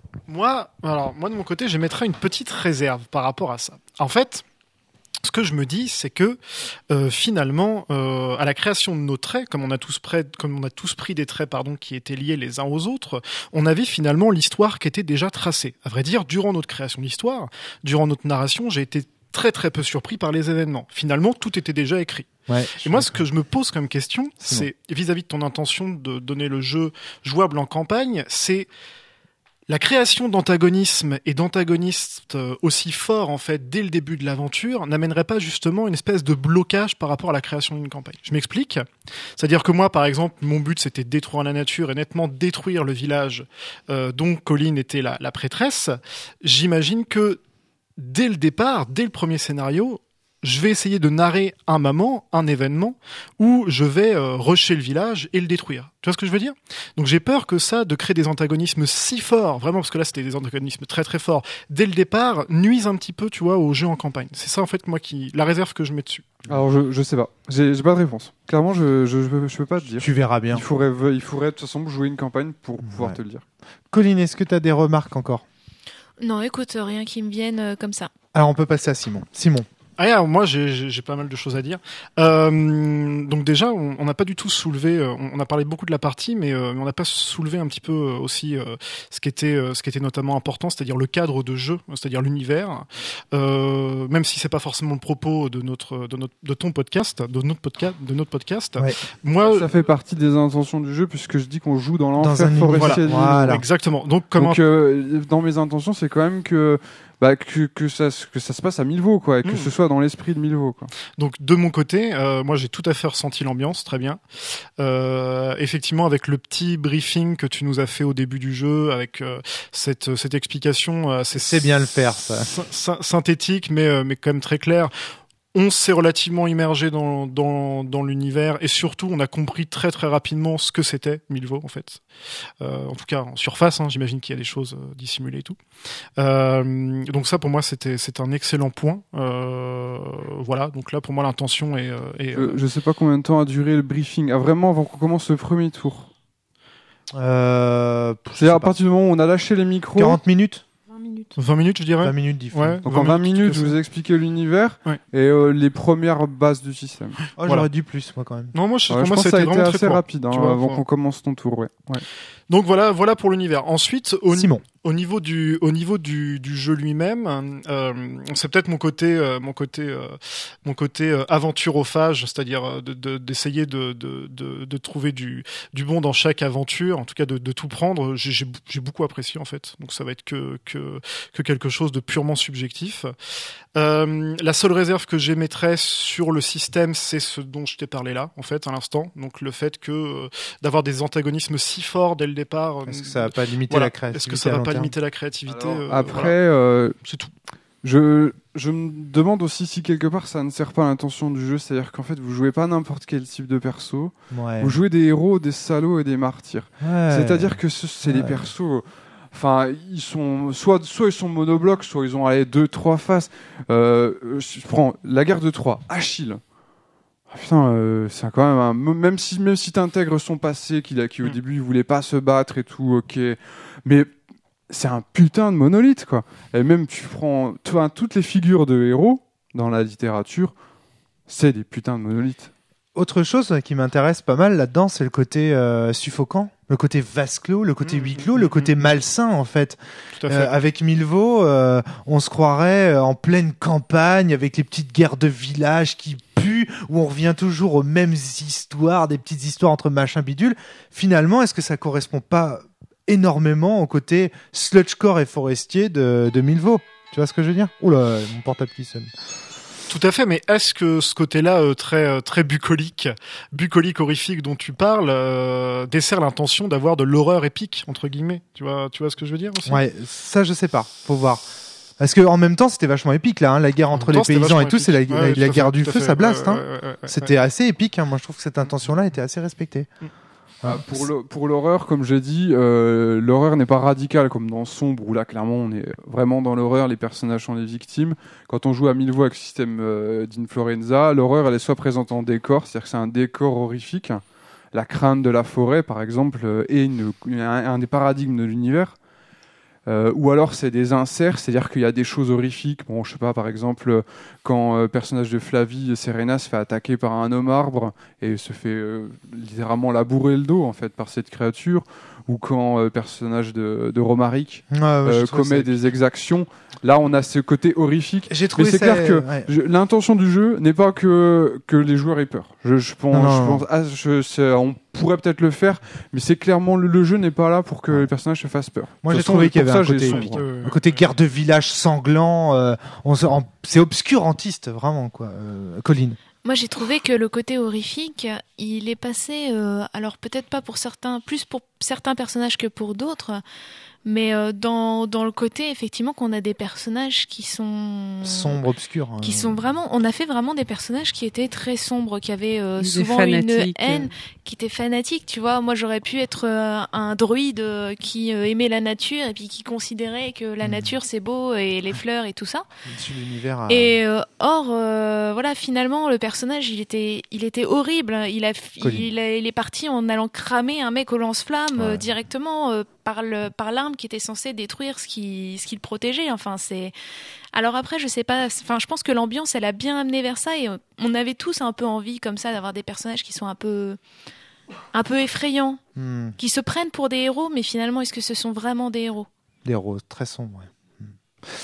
Moi, alors moi de mon côté, j'émettrais une petite réserve par rapport à ça. En fait, ce que je me dis, c'est que euh, finalement, euh, à la création de nos traits, comme on a tous près, comme on a tous pris des traits, pardon, qui étaient liés les uns aux autres, on avait finalement l'histoire qui était déjà tracée. À vrai dire, durant notre création d'histoire, durant notre narration, j'ai été très très peu surpris par les événements. Finalement, tout était déjà écrit. Ouais, et moi, ce que je me pose comme question, c'est, c'est vis-à-vis de ton intention de donner le jeu jouable en campagne, c'est la création d'antagonismes et d'antagonistes aussi forts, en fait, dès le début de l'aventure, n'amènerait pas justement une espèce de blocage par rapport à la création d'une campagne. Je m'explique. C'est-à-dire que moi, par exemple, mon but, c'était de détruire la nature et nettement détruire le village euh, dont Colline était la, la prêtresse. J'imagine que dès le départ, dès le premier scénario, je vais essayer de narrer un moment, un événement, où je vais euh, rusher le village et le détruire. Tu vois ce que je veux dire? Donc j'ai peur que ça, de créer des antagonismes si forts, vraiment, parce que là c'était des antagonismes très très forts, dès le départ, nuise un petit peu, tu vois, au jeu en campagne. C'est ça en fait, moi, qui la réserve que je mets dessus. Alors je, je sais pas, j'ai, j'ai pas de réponse. Clairement, je, je, je, peux, je peux pas te dire. Tu verras bien. Il faudrait, il faudrait de toute façon jouer une campagne pour ouais. pouvoir te le dire. Colline, est-ce que tu as des remarques encore? Non, écoute, rien qui me vienne euh, comme ça. Alors on peut passer à Simon. Simon. Ah, moi, j'ai, j'ai, j'ai pas mal de choses à dire. Euh, donc déjà, on n'a pas du tout soulevé. Euh, on a parlé beaucoup de la partie, mais euh, on n'a pas soulevé un petit peu euh, aussi euh, ce qui était, euh, ce qui était notamment important, c'est-à-dire le cadre de jeu, c'est-à-dire l'univers. Euh, même si c'est pas forcément le propos de notre, de notre, de ton podcast, de notre podcast, de notre podcast. Ouais. Moi, ça fait partie des intentions du jeu puisque je dis qu'on joue dans l'enfer forestier. Voilà. Voilà. Exactement. Donc, comment donc euh, dans mes intentions, c'est quand même que Bah, que, que, ça, que ça se passe à Milvaux, quoi, et que mmh. ce soit dans l'esprit de Milvaux, quoi. Donc, de mon côté, euh, moi, j'ai tout à fait ressenti l'ambiance, très bien. Euh, effectivement, avec le petit briefing que tu nous as fait au début du jeu, avec euh, cette, cette explication assez... C'est bien le faire, ça. Sy- synthétique, mais, euh, mais quand même très claire. On s'est relativement immergé dans, dans, dans l'univers et surtout on a compris très très rapidement ce que c'était Milvaux en fait. Euh, en tout cas en surface, hein, j'imagine qu'il y a des choses euh, dissimulées et tout. Euh, donc ça pour moi c'était c'est un excellent point. Euh, voilà, donc là pour moi l'intention est. est euh, je sais pas combien de temps a duré le briefing. Ah, vraiment avant qu'on commence le premier tour. Euh, C'est à partir du moment où on a lâché les micros. quarante minutes. vingt minutes, je dirais. vingt minutes, dix ouais, Donc en vingt minutes, je vous ai expliqué l'univers ouais. et euh, les premières bases du système. Oh, voilà. J'aurais dit plus, moi, quand même. Non, moi, je, ouais, pour je moi, pense que ça a été assez court, rapide hein, vois, avant faut... qu'on commence ton tour. Ouais. Ouais. Donc voilà, voilà pour l'univers. Ensuite, au, Simon. au niveau du, au niveau du, du jeu lui-même, euh, c'est peut-être mon côté, euh, mon côté, euh, mon côté euh, aventurophage, c'est-à-dire de, de, d'essayer de, de, de, de trouver du, du bon dans chaque aventure, en tout cas de, de tout prendre. J'ai, j'ai, j'ai beaucoup apprécié en fait. Donc ça va être que, que, que quelque chose de purement subjectif. Euh, la seule réserve que j'émettrais sur le système, c'est ce dont je t'ai parlé là, en fait, à l'instant. Donc le fait que euh, d'avoir des antagonismes si forts dès le départ. Est-ce que ça va pas limiter voilà. la créativité? Est-ce que ça va pas limiter la créativité? Alors, euh, Après, voilà. euh, c'est tout. Je, je me demande aussi si quelque part ça ne sert pas à l'intention du jeu, c'est-à-dire qu'en fait vous jouez pas n'importe quel type de perso, ouais. vous jouez des héros, des salauds et des martyrs. Ouais. C'est-à-dire que ce, c'est ouais. les persos Enfin, ils sont soit soit ils sont monoblocs, soit ils ont allez, deux, trois faces. Euh, je prends la guerre de Troie, Achille. Ah, putain, euh, c'est quand même un... même si même si t'intègres son passé, qu'il a, qui au mm. début il voulait pas se battre et tout, ok, mais c'est un putain de monolithe quoi. Et même tu prends toi, toutes les figures de héros dans la littérature, c'est des putains de monolithes. Autre chose qui m'intéresse pas mal là-dedans, c'est le côté euh, suffocant, le côté vase clos, le côté huis clos, le côté malsain en fait. Tout à fait. Euh, avec Milvaux, euh, on se croirait en pleine campagne avec les petites guerres de village qui puent, où on revient toujours aux mêmes histoires, des petites histoires entre machin bidule. Finalement, est-ce que ça correspond pas énormément au côté sludgecore et forestier de, de Milvaux? Tu vois ce que je veux dire? Oula, mon portable qui sonne. Tout à fait, mais est-ce que ce côté-là euh, très euh, très bucolique, bucolique horrifique dont tu parles, euh, dessert l'intention d'avoir de l'horreur épique entre guillemets? Tu vois, tu vois ce que je veux dire aussi? Ouais, ça je sais pas, faut voir. Parce que en même temps, c'était vachement épique là, hein, la guerre entre les paysans et tout, c'est la, ouais, la, la guerre fait, du feu, ça blast. Ouais, hein. ouais, ouais, ouais, c'était ouais. assez épique. Hein. Moi, je trouve que cette intention-là était assez respectée. Mm. Ah, pour, le, pour l'horreur, comme j'ai dit, euh, l'horreur n'est pas radicale comme dans Sombre, où là, clairement, on est vraiment dans l'horreur, les personnages sont les victimes. Quand on joue à Milvaux avec le système euh, d'Inflorenza, l'horreur, elle est soit présente en décor, c'est-à-dire que c'est un décor horrifique. La crainte de la forêt, par exemple, euh, est une, un, un des paradigmes de l'univers. Euh, ou alors c'est des inserts, c'est-à-dire qu'il y a des choses horrifiques. Bon, je sais pas, par exemple, quand le euh, personnage de Flavie, Serena, se fait attaquer par un homme arbre et se fait euh, littéralement labourer le dos en fait par cette créature, ou quand le euh, personnage de, de Romaric ouais, ouais, euh, commet des exactions. Là, on a ce côté horrifique. J'ai trouvé Mais c'est ça, clair que ouais. je, l'intention du jeu n'est pas que que les joueurs aient peur. Je, je pense, non, non, je pense, ah, je, c'est, on pourrait peut-être le faire, mais c'est clairement le, le jeu n'est pas là pour que les personnages se fassent peur. Moi, De j'ai toute façon, trouvé qu'il y pour avait ça, un côté j'ai épique, sombre. hein. Un côté guerre de village sanglant. Euh, on se, en, c'est obscurantiste, vraiment quoi. Euh, Colline. Moi, j'ai trouvé que le côté horrifique, il est passé, euh, alors peut-être pas pour certains, plus pour certains personnages que pour d'autres, mais euh, dans dans le côté effectivement qu'on a des personnages qui sont sombres, obscurs, qui euh... sont vraiment, on a fait vraiment des personnages qui étaient très sombres, qui avaient euh, Des souvent une fanatiques. haine, qui étaient fanatiques. Tu vois, moi j'aurais pu être euh, un druide euh, qui euh, aimait la nature et puis qui considérait que la mmh. nature c'est beau et les fleurs et tout ça. L'univers. A... Et euh, or, euh, voilà, finalement le personnage il était, il était horrible. Il a, il, a, il est parti en allant cramer un mec au lance-flamme ouais. euh, directement. Euh, par le par l'arme qui était censée détruire ce qui ce qu'il protégeait. Enfin c'est alors après je sais pas, enfin je pense que l'ambiance elle a bien amené vers ça et on avait tous un peu envie comme ça d'avoir des personnages qui sont un peu un peu effrayants, hmm. qui se prennent pour des héros mais finalement est-ce que ce sont vraiment des héros? Des héros très sombres. Ouais. Hmm.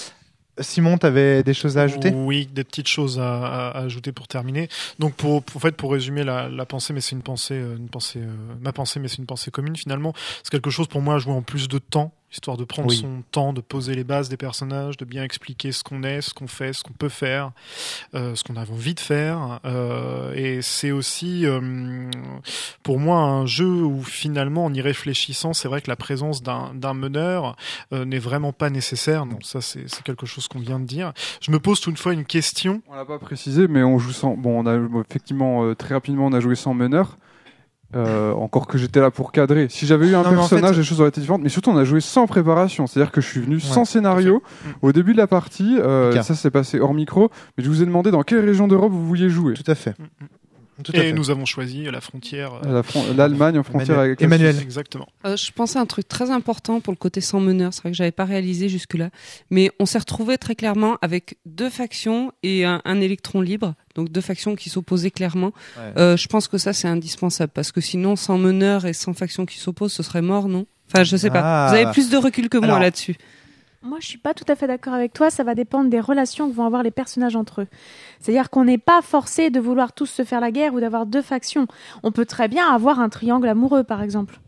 Simon, t'avais des choses à ajouter? Oui, des petites choses à, à, à ajouter pour terminer. Donc, pour, pour en fait, pour résumer la, la pensée, mais c'est une pensée, une pensée, euh, ma pensée, mais c'est une pensée commune finalement. C'est quelque chose pour moi à jouer en plus de temps, histoire de prendre oui. son temps, de poser les bases des personnages, de bien expliquer ce qu'on est, ce qu'on fait, ce qu'on peut faire, euh, ce qu'on a envie de faire. Euh, et c'est aussi, euh, pour moi, un jeu où finalement, en y réfléchissant, c'est vrai que la présence d'un, d'un meneur euh, n'est vraiment pas nécessaire. Non, ça c'est, c'est quelque chose qu'on vient de dire. Je me pose toutefois une question. On l'a pas précisé, mais on joue sans. Bon, on a effectivement euh, très rapidement, on a joué sans meneur. Euh, encore que j'étais là pour cadrer. Si j'avais eu un non, personnage, en fait, les choses auraient été différentes. Mais surtout, on a joué sans préparation. C'est-à-dire que je suis venu ouais, sans scénario au début de la partie. Euh, ça s'est passé hors micro. Mais je vous ai demandé dans quelle région d'Europe vous vouliez jouer. Tout à fait. Tout à et fait. Nous avons choisi la frontière. Euh... La fron- L'Allemagne en frontière Emmanuel. avec Emmanuel. Exactement. Euh, je pensais à un truc très important pour le côté sans meneur. C'est vrai que j'avais pas réalisé jusque-là. Mais on s'est retrouvé très clairement avec deux factions et un, un électron libre. Donc deux factions qui s'opposaient clairement. Ouais. Euh, je pense que ça c'est indispensable parce que sinon sans meneur et sans faction qui s'opposent, ce serait mort, non? Enfin, je sais pas. Ah. Vous avez plus de recul que moi Alors, là-dessus. Moi, je suis pas tout à fait d'accord avec toi. Ça va dépendre des relations que vont avoir les personnages entre eux. C'est-à-dire qu'on n'est pas forcé de vouloir tous se faire la guerre ou d'avoir deux factions. On peut très bien avoir un triangle amoureux, par exemple.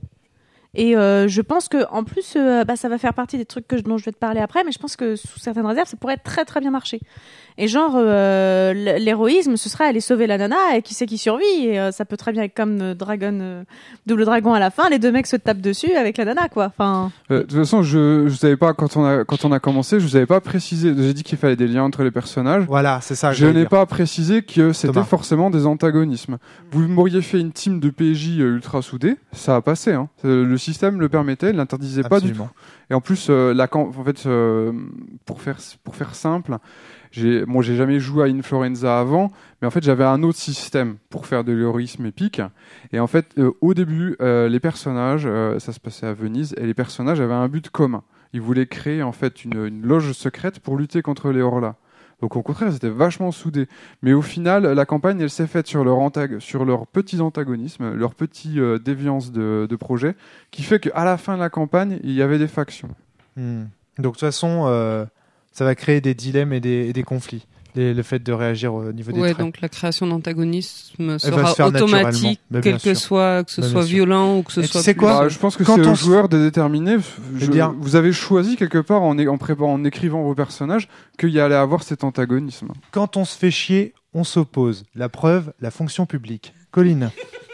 Et euh, je pense que en plus, euh, bah, ça va faire partie des trucs que, dont je vais te parler après, mais je pense que sous certaines réserves, ça pourrait très très bien marcher. Et genre, euh, l'héroïsme, ce serait aller sauver la nana et qui c'est qui survit. Et euh, ça peut très bien être comme euh, Dragon, euh, Double Dragon à la fin, les deux mecs se tapent dessus avec la nana, quoi. Enfin. Euh, de toute façon, je je savais pas quand on a quand on a commencé, je vous avais pas précisé. J'ai dit qu'il fallait des liens entre les personnages. Voilà, c'est ça. Je n'ai dire. pas précisé que c'était Thomas. forcément des antagonismes. Vous m'auriez fait une team de P J ultra soudée, ça a passé. Hein. Le système le permettait, il l'interdisait pas du tout. Absolument. Et en plus, euh, la cam- en fait, euh, pour faire pour faire simple, j'ai moi j'ai jamais joué à Influenza avant, mais en fait j'avais un autre système pour faire de l'héroïsme épique. Et en fait, euh, au début, euh, les personnages, euh, ça se passait à Venise, et les personnages avaient un but commun. Ils voulaient créer en fait une, une loge secrète pour lutter contre les Horlas. Donc au contraire, c'était vachement soudé. Mais au final, la campagne, elle s'est faite sur leur antag- sur leurs petits antagonismes, leurs petits euh, déviances de, de projet, qui fait qu'à la fin de la campagne, il y avait des factions. Hmm. Donc de toute façon, euh, ça va créer des dilemmes et des, et des conflits. Les- le fait de réagir au niveau des Ouais, traits. donc la création d'antagonisme va sera se faire naturellement. automatique, Bah, bien quel que sûr. soit, que ce Bah, bien soit sûr. violent ou que ce Et tu soit sais plus- quoi Bah, je pense que Quand c'est on aux s- joueurs de déterminer. Je- Eh bien- vous avez choisi quelque part en, é- en, préparant, en écrivant vos personnages qu'il y allait avoir cet antagonisme. Quand on se fait chier, on s'oppose. La preuve, la fonction publique. Colline.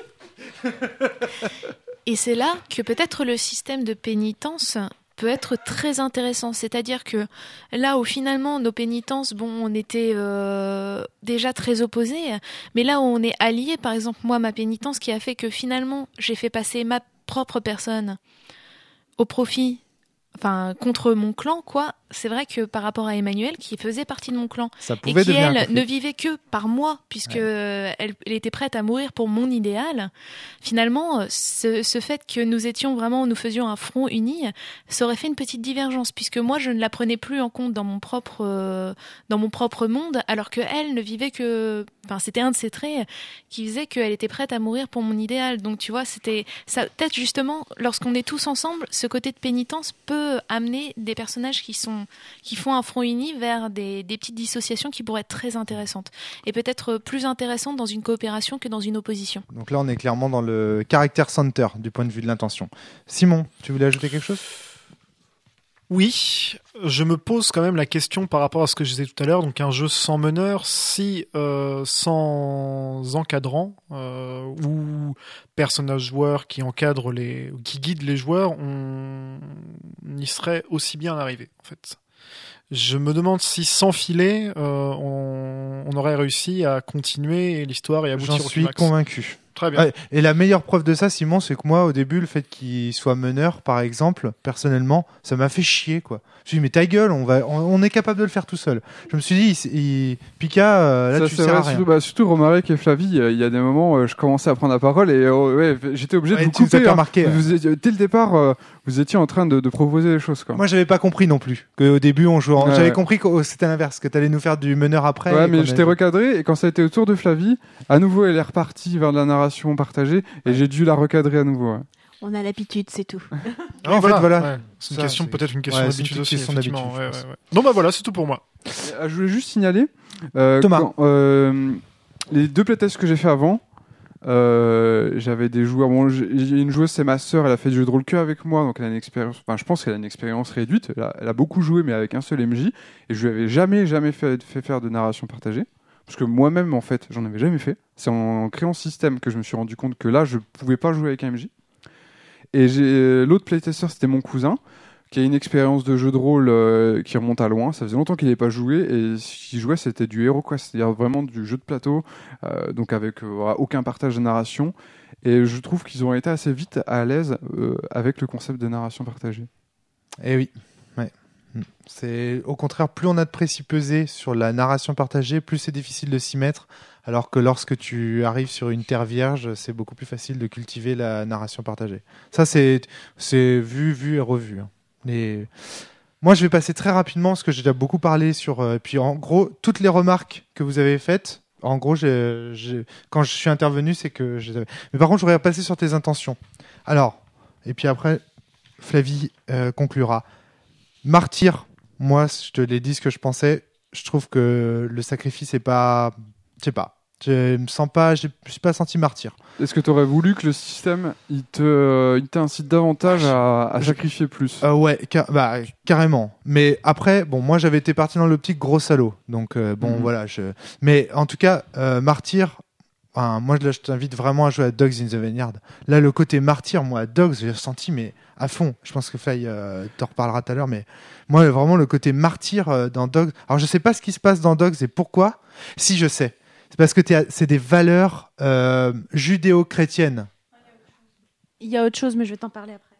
Et c'est là que peut-être le système de pénitence peut être très intéressant. C'est-à-dire que là où finalement nos pénitences, bon, on était euh, déjà très opposés, mais là où on est alliés, par exemple moi, ma pénitence qui a fait que finalement j'ai fait passer ma propre personne au profit, enfin contre mon clan, quoi. C'est vrai que par rapport à Emmanuel, qui faisait partie de mon clan, Ça et pouvait qui, devenir un elle, conflit. ne vivait que par moi, puisque euh, elle, elle était prête à mourir pour mon idéal. Finalement, euh, ce, ce fait que nous étions vraiment, nous faisions un front uni, ça aurait fait une petite divergence, puisque moi, je ne la prenais plus en compte dans mon propre, euh, dans mon propre monde, alors que elle ne vivait que, enfin, c'était un de ses traits qui faisait qu'elle était prête à mourir pour mon idéal. Donc, tu vois, c'était, ça, peut-être justement, lorsqu'on est tous ensemble, ce côté de pénitence peut amener des personnages qui sont qui font un front uni vers des, des petites dissociations qui pourraient être très intéressantes et peut-être plus intéressantes dans une coopération que dans une opposition. Donc là, on est clairement dans le caractère center du point de vue de l'intention. Simon, tu voulais ajouter quelque chose ? Oui, je me pose quand même la question par rapport à ce que je disais tout à l'heure, donc un jeu sans meneur, si euh, sans encadrant euh, ou personnage joueur qui encadre les, qui guide les joueurs, on, on y serait aussi bien arrivé en fait. Je me demande si sans filet, euh, on, on aurait réussi à continuer l'histoire et aboutir J'en au suis climax. convaincu. Très bien. Ouais, et la meilleure preuve de ça, Simon, c'est que moi, au début, le fait qu'il soit meneur, par exemple, personnellement, ça m'a fait chier, quoi. Je me suis dit, mais ta gueule, on, va, on, on est capable de le faire tout seul. Je me suis dit, il, il- Pika, euh, là, Ça, tu c'est sers vrai, à rien. surtout, bah, surtout Romaric et Flavie, euh, il y a des moments où je commençais à prendre la parole et euh, ouais, j'étais obligé Ouais, de vous tu nous as couper. pas hein. marqué, Vous étiez- dès le départ, euh, vous étiez en train de, de proposer les choses. Quoi. Moi, j'avais pas compris non plus. Qu'au début, on jouait. en- Ouais. J'avais compris que oh, c'était l'inverse, que t'allais nous faire du meneur après. ouais, et mais qu'on je allait- t'ai recadré et quand ça a été au tour de Flavie, à nouveau, elle est repartie vers de la narration partagée et j'ai dû la recadrer à nouveau. Ouais. On a l'habitude, c'est tout. Ah, en fait, voilà. Ouais, c'est une Ça, question, c'est- peut-être une question ouais, c'est une d'habitude petite aussi. question effectivement. d'habitude, Ouais, je pense. ouais, ouais. Non, bah voilà, c'est tout pour moi. Euh, je voulais juste signaler euh, Thomas. quand, euh, les deux playtests que j'ai fait avant. Euh, j'avais des joueurs. Bon, j'ai j'ai une joueuse, c'est ma sœur. Elle a fait du jeu de rôle que avec moi, donc elle a une expérience. Enfin, je pense qu'elle a une expérience réduite. Elle a, elle a beaucoup joué, mais avec un seul M J. Et je lui avais jamais, jamais fait, fait faire de narration partagée, parce que moi-même, en fait, j'en avais jamais fait. C'est en, en créant ce système que je me suis rendu compte que là, je pouvais pas jouer avec un M J. Et j'ai l'autre playtester, c'était mon cousin, qui a une expérience de jeu de rôle euh, qui remonte à loin. Ça faisait longtemps qu'il n'avait pas joué, et s'il jouait, c'était du HeroQuest, c'est-à-dire vraiment du jeu de plateau, euh, donc avec euh, aucun partage de narration. Et je trouve qu'ils ont été assez vite à l'aise euh, avec le concept de narration partagée. Eh oui. Ouais. Mm. C'est au contraire, plus on a de précipesés sur la narration partagée, plus c'est difficile de s'y mettre. Alors que lorsque tu arrives sur une terre vierge, c'est beaucoup plus facile de cultiver la narration partagée. Ça, c'est c'est vu, vu et revu. hein. Et moi, je vais passer très rapidement parce que j'ai déjà beaucoup parlé sur. Euh, puis en gros, toutes les remarques que vous avez faites, en gros, j'ai, j'ai- quand je suis intervenu, c'est que je les avais. Mais par contre, je voudrais passer sur tes intentions. Alors, et puis après, Flavie euh, conclura. Martyr, moi, je te l'ai dit ce que je pensais. Je trouve que le sacrifice est pas. Je sais pas. Je me sens pas. Je me suis pas senti martyr. Est-ce que tu aurais voulu que le système il te, il t'incite davantage à, à sacrifier plus Euh, ouais, ca- bah, carrément. Mais après, bon, moi j'avais été parti dans l'optique gros salaud. Donc euh, bon, Mhm. voilà. Je... Mais en tout cas, euh, martyr. Enfin, moi, là, je t'invite vraiment à jouer à Dogs in the Vineyard. Là, le côté martyr, moi, à Dogs, j'ai senti, mais à fond. Je pense que Faye euh, t'en reparlera tout à l'heure, mais moi, vraiment, le côté martyr euh, dans Dogs. Alors, je sais pas ce qui se passe dans Dogs et pourquoi. Si, je sais. C'est parce que t'es à- c'est des valeurs euh, judéo-chrétiennes. Il y a autre chose, mais je vais t'en parler après.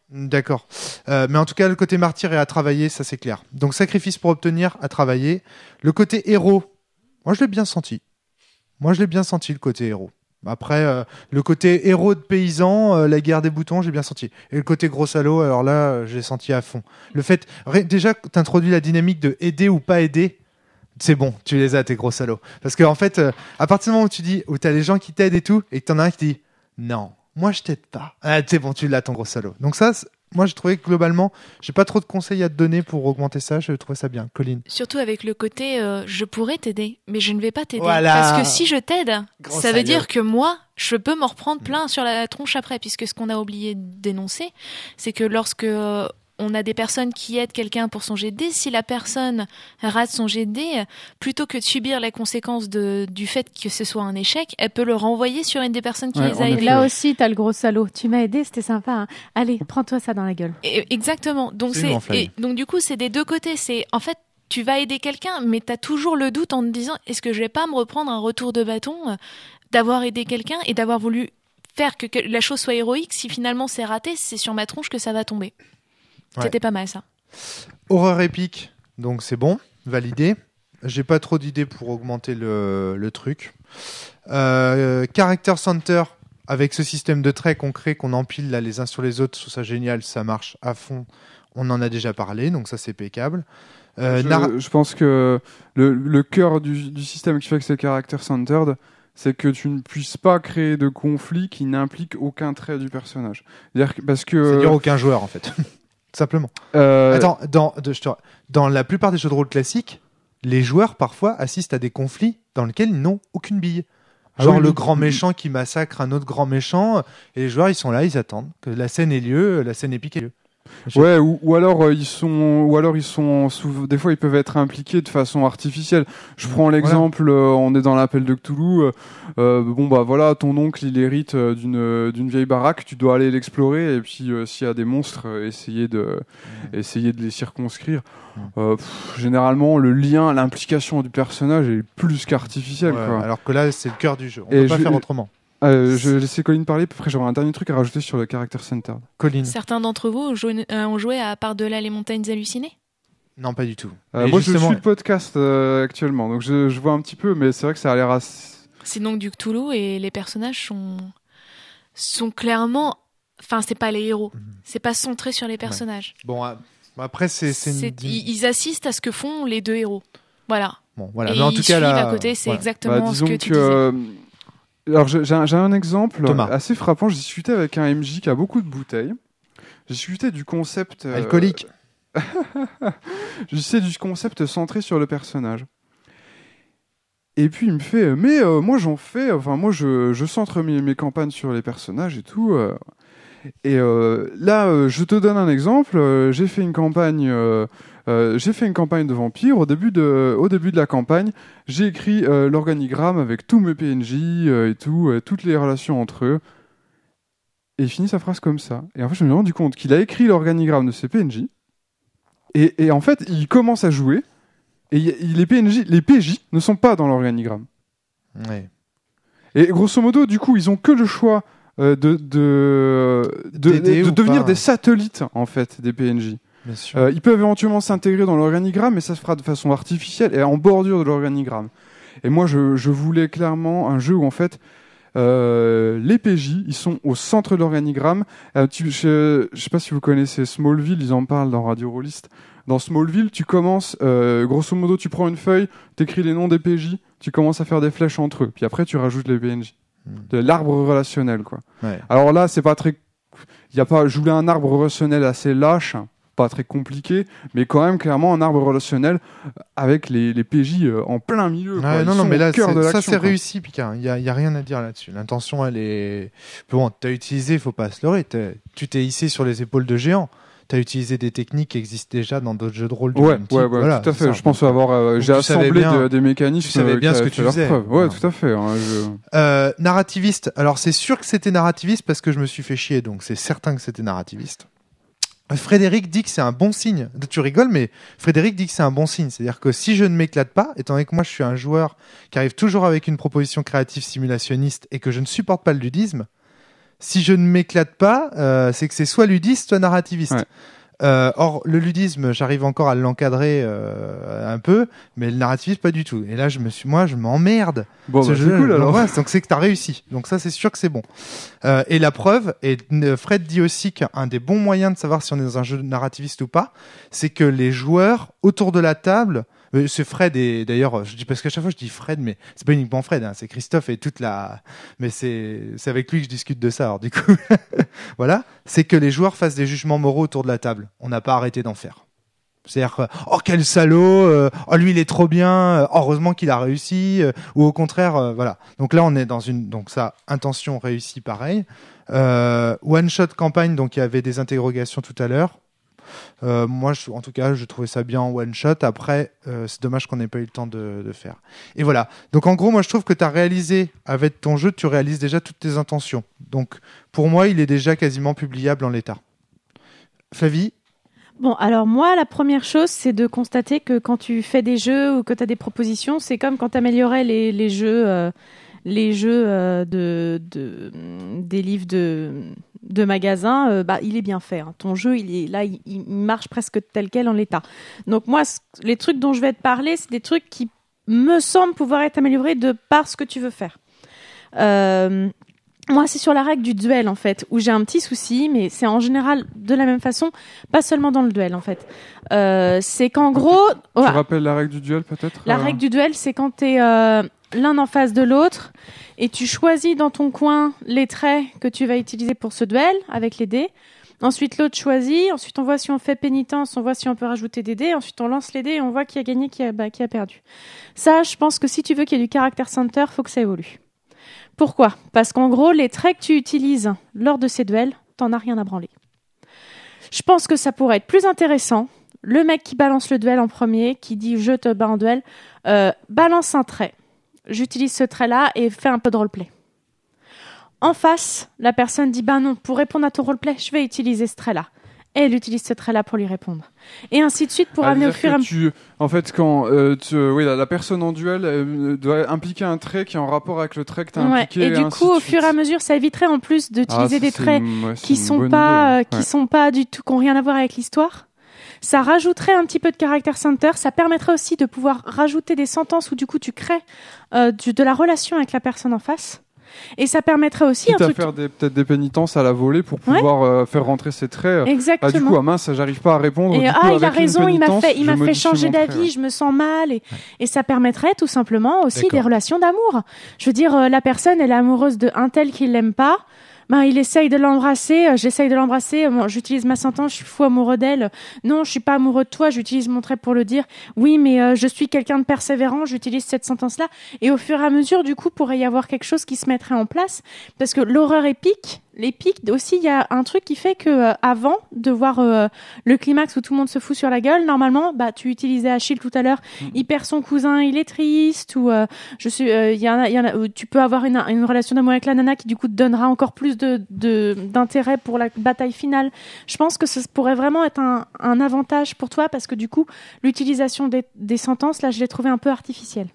D'accord. Euh, mais en tout cas, le côté martyr est à travailler, ça c'est clair. Donc sacrifice pour obtenir, à travailler. Le côté héros, moi je l'ai bien senti. Moi je l'ai bien senti le côté héros. Après, euh, le côté héros de paysan, euh, la guerre des boutons, j'ai bien senti. Et le côté gros salaud, alors là, euh, j'ai senti à fond. Le fait, ré- déjà, t'introduis la dynamique de aider ou pas aider, c'est bon, tu les as, tes gros salauds. Parce qu'en en fait, euh, à partir du moment où tu dis, où t'as les gens qui t'aident et tout, et que t'en as un qui dit, non, moi je t'aide pas. Ah, c'est bon, tu l'as, ton gros salaud. Donc ça, c'est- moi j'ai trouvé que globalement, j'ai pas trop de conseils à te donner pour augmenter ça, je trouvais ça bien. Colline. Surtout avec le côté euh, je pourrais t'aider, mais je ne vais pas t'aider. Voilà. Parce que si je t'aide, Gros ça veut salaud. dire que moi, je peux m'en reprendre plein sur la tronche après. Puisque ce qu'on a oublié de dénoncer, c'est que lorsque euh, on a des personnes qui aident quelqu'un pour son jet de dés, si la personne rate son jet de dés, plutôt que de subir les conséquences de, du fait que ce soit un échec, elle peut le renvoyer sur une des personnes qui Ouais, les en a effet. aidés. Là aussi, t'as le gros salaud. Tu m'as aidé, c'était sympa. Hein. Allez, prends-toi ça dans la gueule. Et- Exactement. Donc Absolument, c'est Flavie. et donc du coup c'est des deux côtés. C'est en fait tu vas aider quelqu'un, mais t'as toujours le doute en te disant est-ce que je vais pas me reprendre un retour de bâton euh, d'avoir aidé quelqu'un et d'avoir voulu faire que, que la chose soit héroïque. Si finalement c'est raté, c'est sur ma tronche que ça va tomber. Ouais. C'était pas mal ça. Horreur épique, donc c'est bon, validé. J'ai pas trop d'idées pour augmenter le, le truc. Euh, Character Center, avec ce système de traits qu'on crée, qu'on empile là, les uns sur les autres, je trouve ça génial, ça marche à fond. On en a déjà parlé, donc ça c'est impeccable. Euh, je, narra- je pense que le, le cœur du, du système qui fait que c'est character centered, c'est que tu ne puisses pas créer de conflit qui n'implique aucun trait du personnage. C'est-à-dire que- parce que C'est-à-dire aucun joueur en fait, simplement. euh, Attends, dans, de- je te- dans la plupart des jeux de rôle classiques, les joueurs parfois assistent à des conflits dans lesquels ils n'ont aucune bille. Ah Genre oui, le oui. grand méchant qui massacre un autre grand méchant, et les joueurs ils sont là, ils attendent que la scène ait lieu, la scène épique ait lieu. Ouais, ou, ou alors euh, ils sont, ou alors ils sont, sous- des fois ils peuvent être impliqués de façon artificielle. Je prends l'exemple, euh, on est dans l'appel de Cthulhu. euh, euh, bon bah voilà, ton oncle il hérite euh, d'une euh, d'une vieille baraque, tu dois aller l'explorer et puis euh, s'il y a des monstres, euh, essayer de, essayer de les circonscrire. Euh, pff, généralement, le lien, l'implication du personnage est plus qu'artificiel. Ouais, quoi. alors que là c'est le cœur du jeu, on Et peut pas je- faire autrement. Euh, je laissais Colline parler, puis après j'aurais un dernier truc à rajouter sur le character centered. Colline. Certains d'entre vous ont joué, euh, ont joué à Par-delà les montagnes hallucinées. Non, pas du tout. Euh, Et moi je justement- suis le podcast euh, actuellement, donc je, je vois un petit peu, mais c'est vrai que ça a l'air assez... C'est donc du Cthulhu et les personnages sont sont clairement, enfin c'est pas les héros, Mhm. c'est pas centré sur les personnages. Bon, euh, après c'est c'est une- C'est- ils, ils assistent à ce que font les deux héros. Voilà. bon voilà, Et mais en ils tout cas suivent là à côté, c'est voilà. exactement Bah, ce disons que que, tu disais. euh, alors j'ai j'ai un, j'ai un exemple Thomas. assez frappant. J'ai discuté avec un M J qui a beaucoup de bouteilles. J'ai discuté du concept euh, alcoolique. J'ai discuté du concept centré sur le personnage. Et puis il me fait, mais euh, moi j'en fais, enfin moi je, je centre mes, mes campagnes sur les personnages et tout. euh. Et euh, là, euh, je te donne un exemple. euh, j'ai fait une campagne, euh, euh, j'ai fait une campagne de vampire. Au début de, au début de la campagne, j'ai écrit euh, l'organigramme avec tous mes P N J euh, et tout, euh, toutes les relations entre eux. Et il finit sa phrase comme ça. Et en fait, je me suis rendu compte qu'il a écrit l'organigramme de ses P N J. Et, et en fait, il commence à jouer. Et il- il- les P N J, les P J ne sont pas dans l'organigramme. Ouais. Et grosso modo, du coup, ils ont que le choix euh, de, de, de, D'aider de ou devenir pas. des satellites, en fait, des P N J. Bien sûr. Euh, ils peuvent éventuellement s'intégrer dans l'organigramme, mais ça se fera de façon artificielle et en bordure de l'organigramme. Et moi, je, je voulais clairement un jeu où, en fait, euh, les P J, ils sont au centre de l'organigramme. Euh, tu- je, je sais pas si vous connaissez Smallville, ils en parlent dans Radio Rollist. Dans Smallville, tu commences, euh, grosso modo, tu prends une feuille, t'écris les noms des P J, tu commences à faire des flèches entre eux, puis après tu rajoutes les P N J. De l'arbre relationnel, quoi. Ouais. Alors là, c'est pas très, il y a pas, je voulais un arbre relationnel assez lâche, pas très compliqué, mais quand même clairement un arbre relationnel avec les, les P J euh, en plein milieu. quoi. Ouais, Ils non, non, sont mais au là, cœur c'est- de ça l'action, c'est quoi. réussi, Picard. Il y a, il y a rien à dire là-dessus. L'intention, elle est. Bon, t'as utilisé, faut pas se leurrer. t'es- Tu t'es hissé sur les épaules de géants. T'as utilisé des techniques qui existent déjà dans d'autres jeux de rôle du Ouais, même type. ouais, ouais, Voilà, tout à c'est fait. ça. Je pense Donc, avoir, euh, donc j'ai tu savais assemblé bien- de- des mécanismes tu savais bien euh, ce qui que avaient tu fait leurs faisais. preuves. Ouais, Voilà. tout à fait. hein, je- Euh, narrativiste. Alors, c'est sûr que c'était narrativiste parce que je me suis fait chier, donc c'est certain que c'était narrativiste. Frédéric dit que c'est un bon signe. Tu rigoles, mais Frédéric dit que c'est un bon signe. C'est-à-dire que si je ne m'éclate pas, étant donné que moi je suis un joueur qui arrive toujours avec une proposition créative simulationniste et que je ne supporte pas le ludisme, si je ne m'éclate pas, euh, c'est que c'est soit ludiste, soit narrativiste. Ouais. Euh, or, le ludisme, j'arrive encore à l'encadrer euh, un peu, mais le narrativisme, pas du tout. Et là, je me suis, moi, je m'emmerde. Bon, Ce bah, jeu, c'est cool, je alors. l'envoie, donc c'est que t'as réussi. Donc ça, c'est sûr que c'est bon. Euh, et la preuve, et euh, Fred dit aussi qu'un des bons moyens de savoir si on est dans un jeu narrativiste ou pas, c'est que les joueurs autour de la table, euh, c'est Fred et d'ailleurs, je dis parce qu'à chaque fois je dis Fred, mais c'est pas uniquement Fred, hein, c'est Christophe et toute la, mais c'est c'est avec lui que je discute de ça. Alors du coup, voilà, c'est que les joueurs fassent des jugements moraux autour de la table. On n'a pas arrêté d'en faire. C'est-à-dire, euh, oh quel salaud, euh, oh lui il est trop bien, euh, heureusement qu'il a réussi, euh, ou au contraire, euh, voilà. Donc là on est dans une, donc ça, intention réussie pareil. Euh, one shot campagne, donc il y avait des interrogations tout à l'heure. Euh, moi, je, en tout cas, je trouvais ça bien en one shot. Après, euh, c'est dommage qu'on n'ait pas eu le temps de, de faire. Et voilà. Donc en gros, moi je trouve que tu as réalisé avec ton jeu, tu réalises déjà toutes tes intentions. Donc pour moi, il est déjà quasiment publiable en l'état. Flavie? Bon, alors moi, la première chose, c'est de constater que quand tu fais des jeux ou que tu as des propositions, c'est comme quand tu améliorais les, les jeux, euh, les jeux euh, de, de, des livres de, de magasins, euh, bah, il est bien fait. Hein. Ton jeu, il est là, il, il marche presque tel quel en l'état. Donc moi, c- les trucs dont je vais te parler, c'est des trucs qui me semblent pouvoir être améliorés de par ce que tu veux faire. Euh, Moi, c'est sur la règle du duel, en fait, où j'ai un petit souci, mais c'est en général de la même façon, pas seulement dans le duel, en fait. Euh, c'est qu'en gros... Tu voilà. rappelles la règle du duel, peut-être La euh règle du duel, c'est quand t'es euh, l'un en face de l'autre et tu choisis dans ton coin les traits que tu vas utiliser pour ce duel avec les dés. Ensuite, l'autre choisit. Ensuite, on voit si on fait pénitence, on voit si on peut rajouter des dés. Ensuite, on lance les dés et on voit qui a gagné, qui a, bah, qui a perdu. Ça, je pense que si tu veux qu'il y ait du caractère center, faut que ça évolue. Pourquoi ? Parce qu'en gros, les traits que tu utilises lors de ces duels, t'en as rien à branler. Je pense que ça pourrait être plus intéressant. Le mec qui balance le duel en premier, qui dit « je te bats en duel euh, », balance un trait. J'utilise ce trait-là et fais un peu de roleplay. En face, la personne dit « bah non, pour répondre à ton roleplay, je vais utiliser ce trait-là ». Et elle utilise ce trait-là pour lui répondre. Et ainsi de suite pour Ah, amener au c'est-à-dire fur et à que mesure. tu, en fait, quand euh, tu, oui, la, la personne en duel euh, doit impliquer un trait qui est en rapport avec le trait que tu as Ouais. impliqué. Et du ainsi coup, de au suite. fur et à mesure, ça éviterait en plus Ah, d'utiliser ça, des c'est traits une- ouais, c'est qui une sont bonne pas, euh, idée, qui ouais. sont pas du tout, qui ont rien à voir avec l'histoire. Ça rajouterait un petit peu de caractère center. Ça permettrait aussi de pouvoir rajouter des sentences où du coup tu crées euh, du, de la relation avec la personne en face. Et ça permettrait aussi Quitte un à truc. faire des- peut-être des pénitences à la volée pour Ouais. pouvoir euh, faire rentrer ses traits. Exactement. Ah, du coup, ah mince, j'arrive pas à répondre. Et du coup, ah, il a avec une raison, il m'a pénitence, fait, il je m'a fait modifie changer mon trait, d'avis, ouais. je me sens mal, et, et ça permettrait tout simplement aussi D'accord. des relations d'amour. Je veux dire, euh, la personne, elle est amoureuse de un tel qui l'aime pas. Ben, il essaye de l'embrasser, euh, j'essaye de l'embrasser, euh, bon, j'utilise ma sentence, je suis fou amoureux d'elle. Non, je suis pas amoureux de toi, j'utilise mon trait pour le dire. Oui, mais euh, je suis quelqu'un de persévérant, j'utilise cette sentence-là. Et au fur et à mesure, du coup, pourrait y avoir quelque chose qui se mettrait en place. Parce que l'horreur épique, l'épique aussi, il y a un truc qui fait que euh, avant de voir euh, le climax où tout le monde se fout sur la gueule, normalement, bah, tu utilisais Achille tout à l'heure, Mm. il perd son cousin, il est triste, ou euh, je suis, euh, il y en a, il y en a, où tu peux avoir une, une relation d'amour avec la nana qui du coup te donnera encore plus de, de d'intérêt pour la bataille finale. Je pense que ça pourrait vraiment être un, un avantage pour toi parce que du coup, l'utilisation des, des sentences, là, je l'ai trouvé un peu artificielle.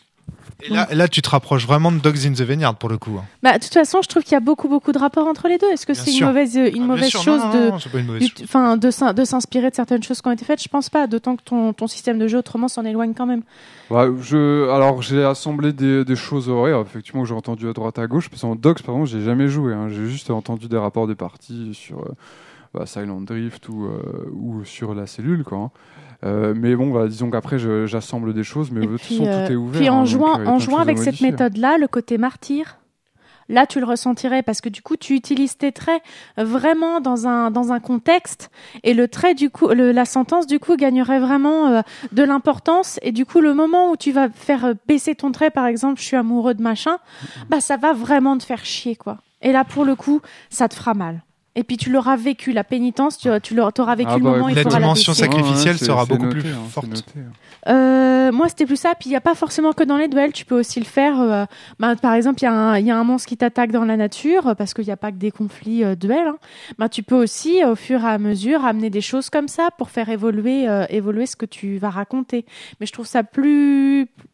Et là, là, tu te rapproches vraiment de Dogs in the Vineyard pour le coup. hein. Bah, de toute façon, je trouve qu'il y a beaucoup, beaucoup de rapports entre les deux. Est-ce que Bien c'est une sûr. mauvaise, une Ah, bien mauvaise sûr, chose non, non, de, non, c'est pas une mauvaise du- chose. enfin, de, s'in- de s'inspirer de certaines choses qui ont été faites? Je pense pas, d'autant que ton, ton système de jeu autrement s'en éloigne quand même. Ouais, je, alors j'ai assemblé des, des choses, ouais, effectivement, que j'ai entendu à droite à gauche. Parce qu'en Dogs, par exemple, j'ai jamais joué. Hein, j'ai juste entendu des rapports des parties sur euh, bah, Silent Drift ou, euh, ou sur la cellule, quoi. hein. Euh, mais bon, bah, disons qu'après, je- j'assemble des choses, mais Et de toute puis, façon, euh, tout est ouvert. puis en hein, donc, jouant, euh, il y a en plein de jouant choses à avec cette modifier. méthode-là, le côté martyr, là, tu le ressentirais parce que du coup, tu utilises tes traits vraiment dans un, dans un contexte et le trait, du coup, le, la sentence, du coup, gagnerait vraiment euh, de l'importance et du coup, le moment où tu vas faire euh, baisser ton trait, par exemple, je suis amoureux de machin, bah, ça va vraiment te faire chier, quoi. Et là, pour le coup, ça te fera mal. Et puis tu l'auras vécu, la pénitence, tu, tu l'auras vécu Ah le bah, moment, il La faudra la dimension baisser. sacrificielle c'est- sera c'est beaucoup noté, plus hein, c'est forte. noté, hein. Euh, moi, c'était plus ça. Puis il n'y a pas forcément que dans les duels. Tu peux aussi le faire. Euh, bah, par exemple, il y, a un- il y a un monstre qui t'attaque dans la nature, euh, parce qu'il n'y a pas que des conflits euh, duels. Hein. Bah, tu peux aussi, au fur et à mesure, amener des choses comme ça pour faire évoluer, euh, évoluer ce que tu vas raconter. Mais je trouve ça plus,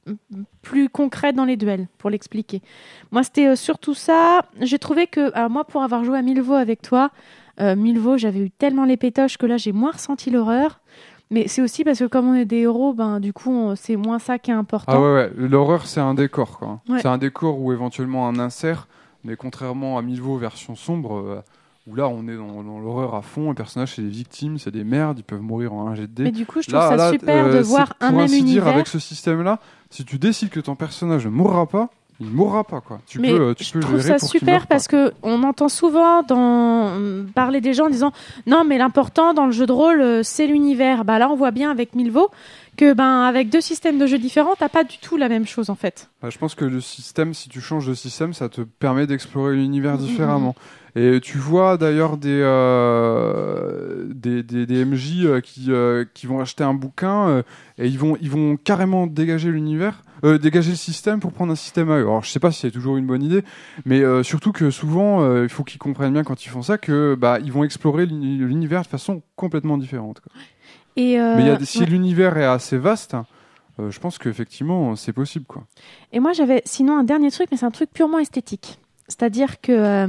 plus concret dans les duels, pour l'expliquer. Moi, c'était euh, surtout ça. J'ai trouvé que, alors moi, pour avoir joué à Milvaux avec toi, euh, Milvaux, j'avais eu tellement les pétoches que là, j'ai moins ressenti l'horreur. Mais c'est aussi parce que comme on est des héros, ben, du coup, on, c'est moins ça qui est important. Ah ouais, ouais. L'horreur, c'est un décor, quoi. Ouais. C'est un décor ou éventuellement un insert, mais contrairement à Milvaux version sombre, euh, où là, on est dans, dans l'horreur à fond, les personnages, c'est des victimes, c'est des merdes, ils peuvent mourir en un jet de dés. Mais du coup, je trouve Là, ça là, super euh, de c'est voir un pour même ainsi univers. dire, avec ce système-là, si tu décides que ton personnage ne mourra pas, il ne mourra pas, quoi. Tu Mais peux, euh, tu je peux trouve gérer ça pour qu'il super meure pas. parce que on entend souvent dans parler des gens en disant non mais l'important dans le jeu de rôle euh, c'est l'univers. Bah là on voit bien avec Milvaux que ben avec deux systèmes de jeu différents t'as pas du tout la même chose en fait. Bah, je pense que le système, si tu changes de système, ça te permet d'explorer l'univers différemment. Et tu vois d'ailleurs des, euh, des, des, des M J euh, qui, euh, qui vont acheter un bouquin euh, et ils vont, ils vont carrément dégager l'univers, euh, dégager le système pour prendre un système à eux. Alors je sais pas si c'est toujours une bonne idée, mais euh, surtout que souvent, euh, il faut qu'ils comprennent bien quand ils font ça que bah, ils vont explorer l'uni- l'univers de façon complètement différente, quoi. Et euh, Mais il y a des, si ouais. l'univers est assez vaste, euh, je pense qu'effectivement c'est possible, quoi. Et moi j'avais sinon un dernier truc mais c'est un truc purement esthétique. C'est-à-dire que euh,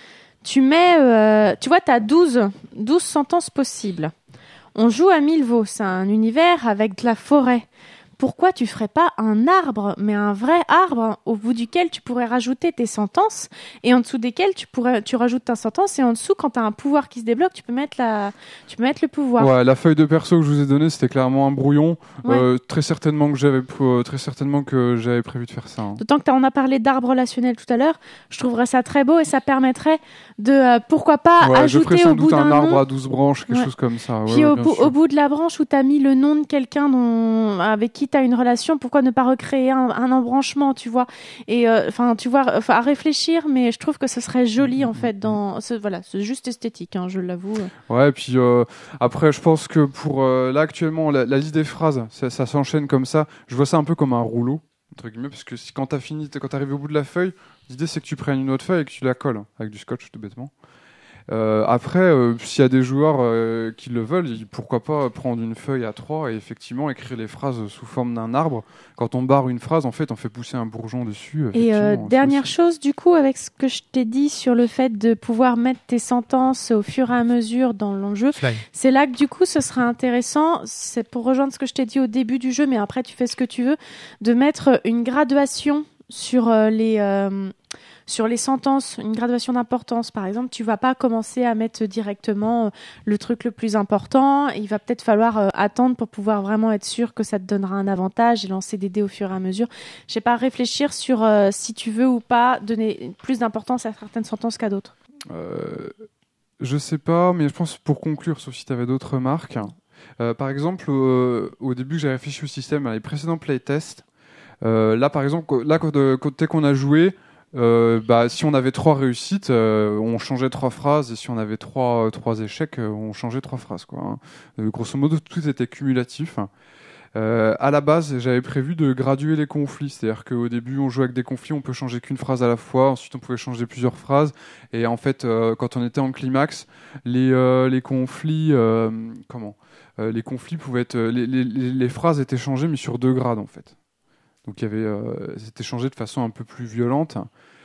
tu mets euh, tu vois tu as douze sentences possibles. On joue à Milvaux, c'est un univers avec de la forêt. Pourquoi tu ferais pas un arbre, mais un vrai arbre au bout duquel tu pourrais rajouter tes sentences et en dessous desquelles tu pourrais tu rajoutes ta sentence et en dessous quand tu as un pouvoir qui se débloque, tu peux mettre la tu peux mettre le pouvoir. Ouais, la feuille de perso que je vous ai donnée, c'était clairement un brouillon. Ouais. Euh, très certainement que j'avais euh, très certainement que j'avais prévu de faire ça, hein. D'autant que t'as- on a parlé d'arbre relationnel tout à l'heure, je trouverais ça très beau et ça permettre de euh, pourquoi pas Ouais, je ferais ajouter sans au bout doute un d'un arbre nom. à douze branches, quelque Ouais. chose comme ça. Ouais, Puis ouais, au, bien bout, sûr. au bout de la branche où tu as mis le nom de quelqu'un dont, avec qui tu as une relation, pourquoi ne pas recréer un, un embranchement, tu vois. Et enfin, tu vois, à réfléchir, mais je trouve que ce serait joli en fait. Dans, ce, voilà, c'est juste esthétique, hein, je l'avoue. Ouais, et puis euh, après, je pense que pour euh, là actuellement, la, la liste des phrases, ça, ça s'enchaîne comme ça. Je vois ça un peu comme un rouleau entre guillemets, parce que si, quand t'as fini, quand t'arrives au bout de la feuille, l'idée c'est que tu prennes une autre feuille et que tu la colles avec du scotch, tout bêtement. Euh, après, euh, s'il y a des joueurs euh, qui le veulent, ils- pourquoi pas prendre une feuille à trois et effectivement écrire les phrases sous forme d'un arbre. Quand on barre une phrase, en fait, on fait pousser un bourgeon dessus. Et euh, effectivement, dernière c'est chose, du coup, avec ce que je t'ai dit sur le fait de pouvoir mettre tes sentences au fur et à mesure dans le jeu, Fly. c'est là que du coup, ce serait intéressant, c'est pour rejoindre ce que je t'ai dit au début du jeu, mais après tu fais ce que tu veux, de mettre une graduation sur euh, les... Euh, sur les sentences, une graduation d'importance, par exemple, tu vas pas commencer à mettre directement euh, le truc le plus important. Il va peut-être falloir euh, attendre pour pouvoir vraiment être sûr que ça te donnera un avantage et lancer des dés au fur et à mesure. Je sais pas, réfléchir sur euh, si tu veux ou pas donner plus d'importance à certaines sentences qu'à d'autres. Euh, je sais pas, mais je pense pour conclure, sauf si tu avais d'autres remarques. Euh, par exemple, euh, au début, j'ai réfléchi au système à les précédents playtests. Euh, là, par exemple, là, quand, euh, quand dès qu'on a joué, euh, bah, si on avait trois réussites, euh, on changeait trois phrases, et si on avait trois, euh, trois échecs, euh, on changeait trois phrases, quoi, hein. Euh, grosso modo, tout était cumulatif. Euh, à la base, j'avais prévu de graduer les conflits, c'est-à-dire qu'au début, on jouait avec des conflits, on peut changer qu'une phrase à la fois, ensuite on pouvait changer plusieurs phrases, et en fait, euh, quand on était en climax, les, euh, les conflits, euh, comment euh, les conflits pouvaient être, les, les, les phrases étaient changées, mais sur deux grades, en fait. Donc il y avait, euh, c'était changé de façon un peu plus violente.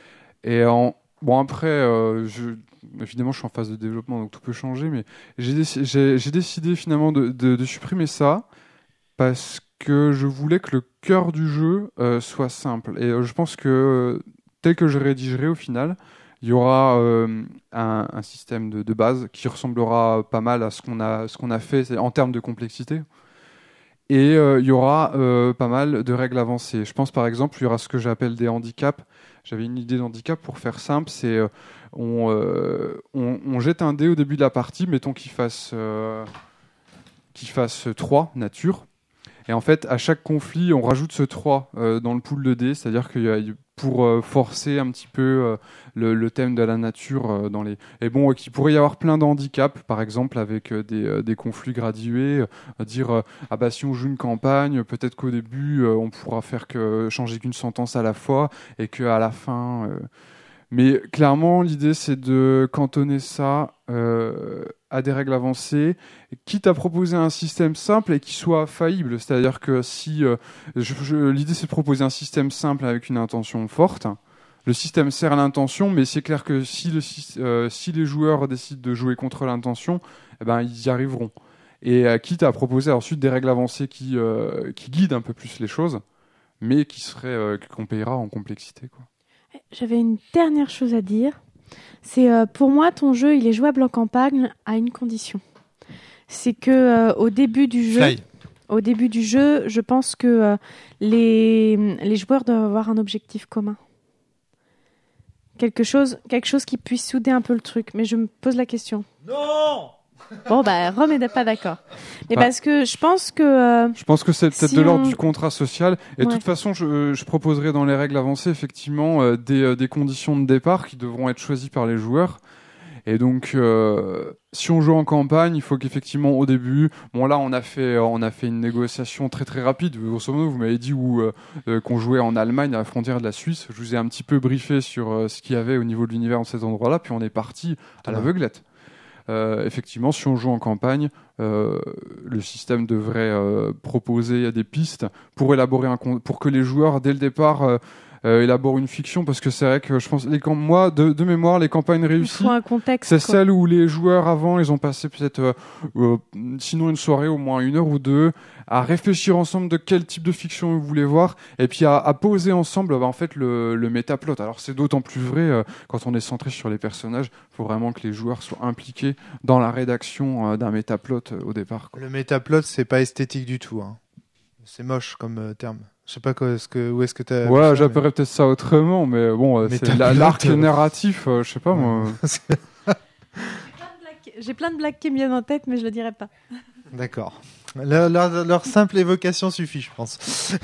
Et en, bon après, euh, je, évidemment, je suis en phase de développement, donc tout peut changer. Mais j'ai, déc- j'ai, j'ai décidé finalement de, de, de supprimer ça parce que je voulais que le cœur du jeu euh, soit simple. Et euh, je pense que euh, tel que je rédigerai au final, il y aura euh, un, un système de, de base qui ressemblera pas mal à ce qu'on a, ce qu'on a fait c'est- en termes de complexité. Et euh, il y aura euh, pas mal de règles avancées. Je pense par exemple, il y aura ce que j'appelle des handicaps. J'avais une idée d'handicap pour faire simple, c'est euh, on, euh, on, on jette un dé au début de la partie, mettons qu'il fasse, euh, qu'il fasse trois nature. Et en fait, à chaque conflit, on rajoute ce trois euh, dans le pool de dés, c'est-à-dire qu'il y a, pour euh, forcer un petit peu euh, le, le thème de la nature euh, dans les. Et bon, euh, qu'il pourrait y avoir plein de handicaps, par exemple avec euh, des, euh, des conflits gradués, euh, dire euh, ah bah si on joue une campagne, peut-être qu'au début euh, on pourra faire que changer qu'une sentence à la fois et que à la fin. Euh, Mais clairement, l'idée, c'est de cantonner ça euh, à des règles avancées, quitte à proposer un système simple et qui soit faillible. C'est-à-dire que si euh, je, je, l'idée, c'est de proposer un système simple avec une intention forte. Le système sert à l'intention, mais c'est clair que si, le, euh, si les joueurs décident de jouer contre l'intention, eh ben, ils y arriveront. Et euh, quitte à proposer ensuite des règles avancées qui, euh, qui guident un peu plus les choses, mais qui seraient, euh, qu'on payera en complexité, quoi. J'avais une dernière chose à dire. C'est euh, pour moi, ton jeu, il est jouable en campagne à une condition. C'est que euh, au début du jeu, Fly. au début du jeu, je pense que euh, les les joueurs doivent avoir un objectif commun. Quelque chose, quelque chose qui puisse souder un peu le truc. Mais je me pose la question. Non. Bon, bah, Rome n'est pas d'accord. Mais Bah, parce que je pense que... Euh, je pense que c'est peut-être si de l'ordre on... du contrat social. Et de Ouais. toute façon, je, je proposerai dans les règles avancées, effectivement, euh, des, euh, des conditions de départ qui devront être choisies par les joueurs. Et donc, euh, si on joue en campagne, il faut qu'effectivement, au début... Bon, là, on a fait, on a fait une négociation très, très rapide. Grosso modo, vous m'avez dit où, euh, euh, qu'on jouait en Allemagne, à la frontière de la Suisse. Je vous ai un petit peu briefé sur euh, ce qu'il y avait au niveau de l'univers dans cet endroit-là. Puis on est parti à l'aveuglette. Euh, effectivement, si on joue en campagne, euh, le système devrait euh, proposer des pistes pour élaborer un con- pour que les joueurs dès le départ euh, euh, élaborent une fiction, parce que c'est vrai que je pense les cam- moi de, de mémoire les campagnes Il réussies, faut un contexte. c'est quoi. celle où les joueurs avant ils ont passé peut-être euh, euh, sinon une soirée au moins une heure ou deux à réfléchir ensemble de quel type de fiction ils voulaient voir et puis à, à poser ensemble bah, en fait le, le métaplot. Alors c'est d'autant plus vrai euh, quand on est centré sur les personnages. Il faut vraiment que les joueurs soient impliqués dans la rédaction euh, d'un métaplot euh, au départ, quoi. Le métaplot, c'est pas esthétique du tout. Hein. C'est moche comme euh, terme. Je sais pas quoi, est-ce que, où est-ce que t'as. Ouais, vu ça, j'appellerais peut-être ça autrement, mais bon, euh, c'est Métaplot, la- l'arc euh, narratif, euh, je sais pas moi. mais- J'ai plein de blagues qui me viennent en tête, mais je le dirai pas. D'accord. Leur, leur- leur simple évocation suffit, je pense.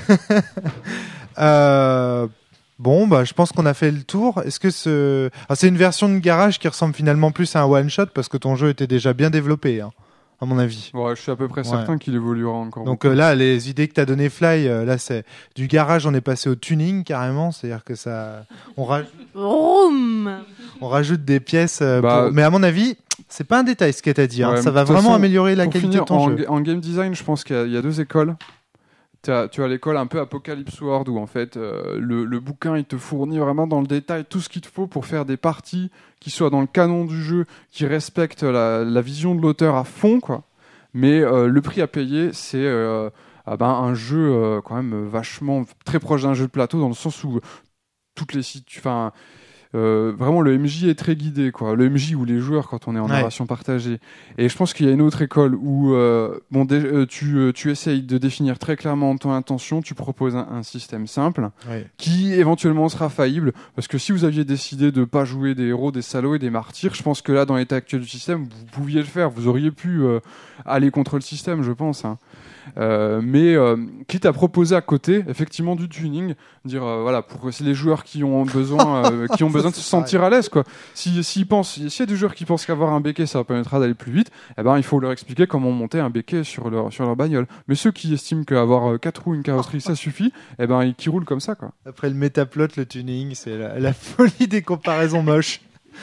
Euh, bon, bah, je pense qu'on a fait le tour. Est-ce que ce, ah, c'est une version de garage qui ressemble finalement plus à un one shot parce que ton jeu était déjà bien développé, hein, à mon avis. Ouais, je suis à peu près Ouais. certain qu'il évoluera encore. Donc euh, là, les idées que t'as donné Fly, euh, là, c'est du garage, on est passé au tuning carrément, c'est-à-dire que ça, on, raj- Vroom. on rajoute des pièces. euh, Bah, pour- Mais à mon avis, c'est pas un détail ce que t'as dit. Hein. Ouais, Ça mais va de toute vraiment façon, améliorer la Pour qualité finir, de ton en, jeu. ga- en game design, je pense qu'il y a, il y a deux écoles. T'as- tu as l'école un peu Apocalypse World où en fait euh, le, le bouquin il te fournit vraiment dans le détail tout ce qu'il te faut pour faire des parties qui soient dans le canon du jeu, qui respectent la, la vision de l'auteur à fond, quoi. Mais euh, le prix à payer, c'est euh, ah ben, un jeu euh, quand même vachement très proche d'un jeu de plateau dans le sens où toutes les sites, enfin euh, vraiment le M J est très guidé, quoi. Le M J ou les joueurs quand on est en Ouais. narration partagée. Et je pense qu'il y a une autre école où euh, bon dé- euh, tu euh, tu essayes de définir très clairement ton intention, tu proposes un, un système simple Ouais. qui éventuellement sera faillible, parce que si vous aviez décidé de pas jouer des héros, des salauds et des martyrs, je pense que là dans l'état actuel du système vous pouviez le faire, vous auriez pu euh, aller contre le système, je pense, hein. Euh, mais euh, quitte à proposer à côté effectivement du tuning, dire euh, voilà pour c'est les joueurs qui ont besoin euh, qui ont besoin de se sentir à l'aise, quoi. Si s'ils pensent s'il y a des joueurs qui pensent qu'avoir un béquet ça permettra d'aller plus vite, eh ben il faut leur expliquer comment monter un béquet sur leur sur leur bagnole. Mais ceux qui estiment qu'avoir euh, quatre roues une carrosserie ça suffit, eh ben ils qui roulent comme ça, quoi. Après le métaplot, le tuning, c'est la, la folie des comparaisons moches.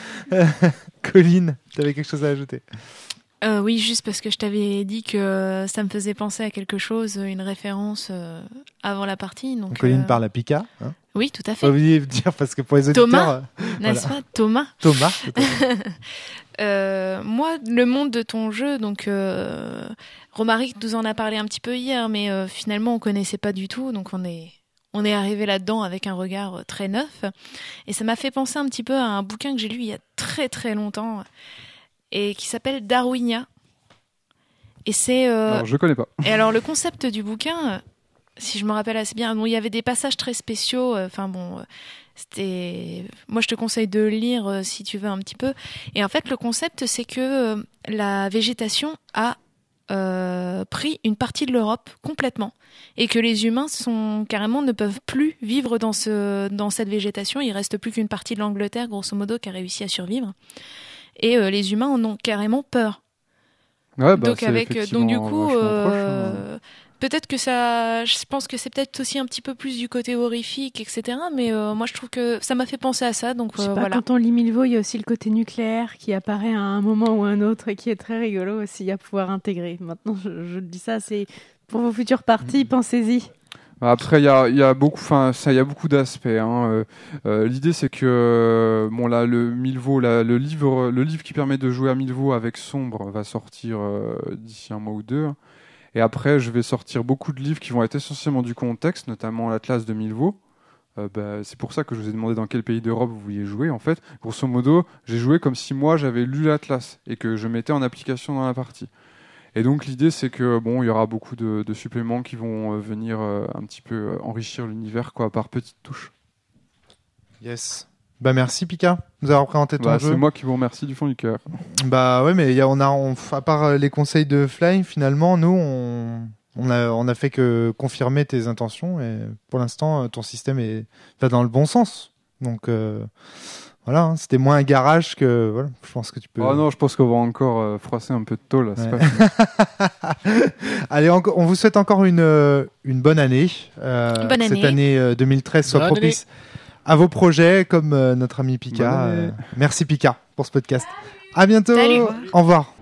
Colline, t'avais quelque chose à ajouter? Euh, oui, juste parce que je t'avais dit que ça me faisait penser à quelque chose, une référence euh, avant la partie. Donc, Colline euh, parle à Pika. Hein, Oui, tout à faut fait. oublier de dire parce que pour les auditeurs, Thomas, euh, N'est-ce voilà. pas, Thomas? Thomas. tout à fait. Euh, moi, le monde de ton jeu, donc euh, Romaric nous en a parlé un petit peu hier, mais euh, finalement on connaissait pas du tout, donc on est on est arrivé là-dedans avec un regard très neuf, et ça m'a fait penser un petit peu à un bouquin que j'ai lu il y a très très longtemps et qui s'appelle Darwinia. Et c'est euh, Alors je connais pas. et alors le concept du bouquin, euh, si je me rappelle assez bien, bon, il y avait des passages très spéciaux. Enfin euh, bon, euh, c'était. Moi, je te conseille de le lire euh, si tu veux un petit peu. Et en fait, le concept, c'est que euh, la végétation a euh, pris une partie de l'Europe complètement, et que les humains sont carrément ne peuvent plus vivre dans ce dans cette végétation. Il reste plus qu'une partie de l'Angleterre, grosso modo, qui a réussi à survivre. Et euh, les humains en ont carrément peur. Ouais, bah, donc c'est avec donc du effectivement coup vachement euh, proche, hein. peut-être que ça, je pense que c'est peut-être aussi un petit peu plus du côté horrifique, et cetera. Mais euh, moi, je trouve que ça m'a fait penser à ça. Donc Je sais euh, pas, voilà. quand on lit Milvaux, il y a aussi le côté nucléaire qui apparaît à un moment ou un autre et qui est très rigolo aussi à pouvoir intégrer. Maintenant, je, je dis ça, c'est pour vos futures parties, pensez-y. Après, il y a, il y a beaucoup, enfin, ça, il y a beaucoup d'aspects. Hein. Euh, euh, l'idée, c'est que, euh, bon, là, le Milvaux, là, le livre, le livre qui permet de jouer à Milvaux avec Sombre va sortir euh, d'ici un mois ou deux. Et après, je vais sortir beaucoup de livres qui vont être essentiellement du contexte, notamment l'Atlas de Milvaux. Euh, bah, c'est pour ça que je vous ai demandé dans quel pays d'Europe vous vouliez jouer. En fait, grosso modo, j'ai joué comme si moi j'avais lu l'Atlas et que je mettais en application dans la partie. Et donc l'idée, c'est que bon, il y aura beaucoup de, de suppléments qui vont euh, venir euh, un petit peu euh, enrichir l'univers, quoi, par petites touches. Yes. Bah merci Pika, nous avoir présenté ton Bah, jeu. c'est moi qui vous remercie du fond du cœur. Bah ouais, mais y a, on a, on, à part les conseils de Fly, finalement, nous, on, on a, on a fait que confirmer tes intentions et pour l'instant, ton système est va dans le bon sens. Donc euh, voilà, hein, c'était moins un garage que voilà. Je pense que tu peux. Oh non, je pense qu'on va encore euh, froisser un peu de tôle. Là, c'est Ouais. pas fini. Allez, encore, on vous souhaite encore une euh, une bonne année. Euh, Bonne Cette année. année euh, deux mille treize soit Bonne propice à vos projets, comme euh, notre ami Pika. Bonne année. Euh, merci Pika pour ce podcast. À bientôt. Salut. Au revoir.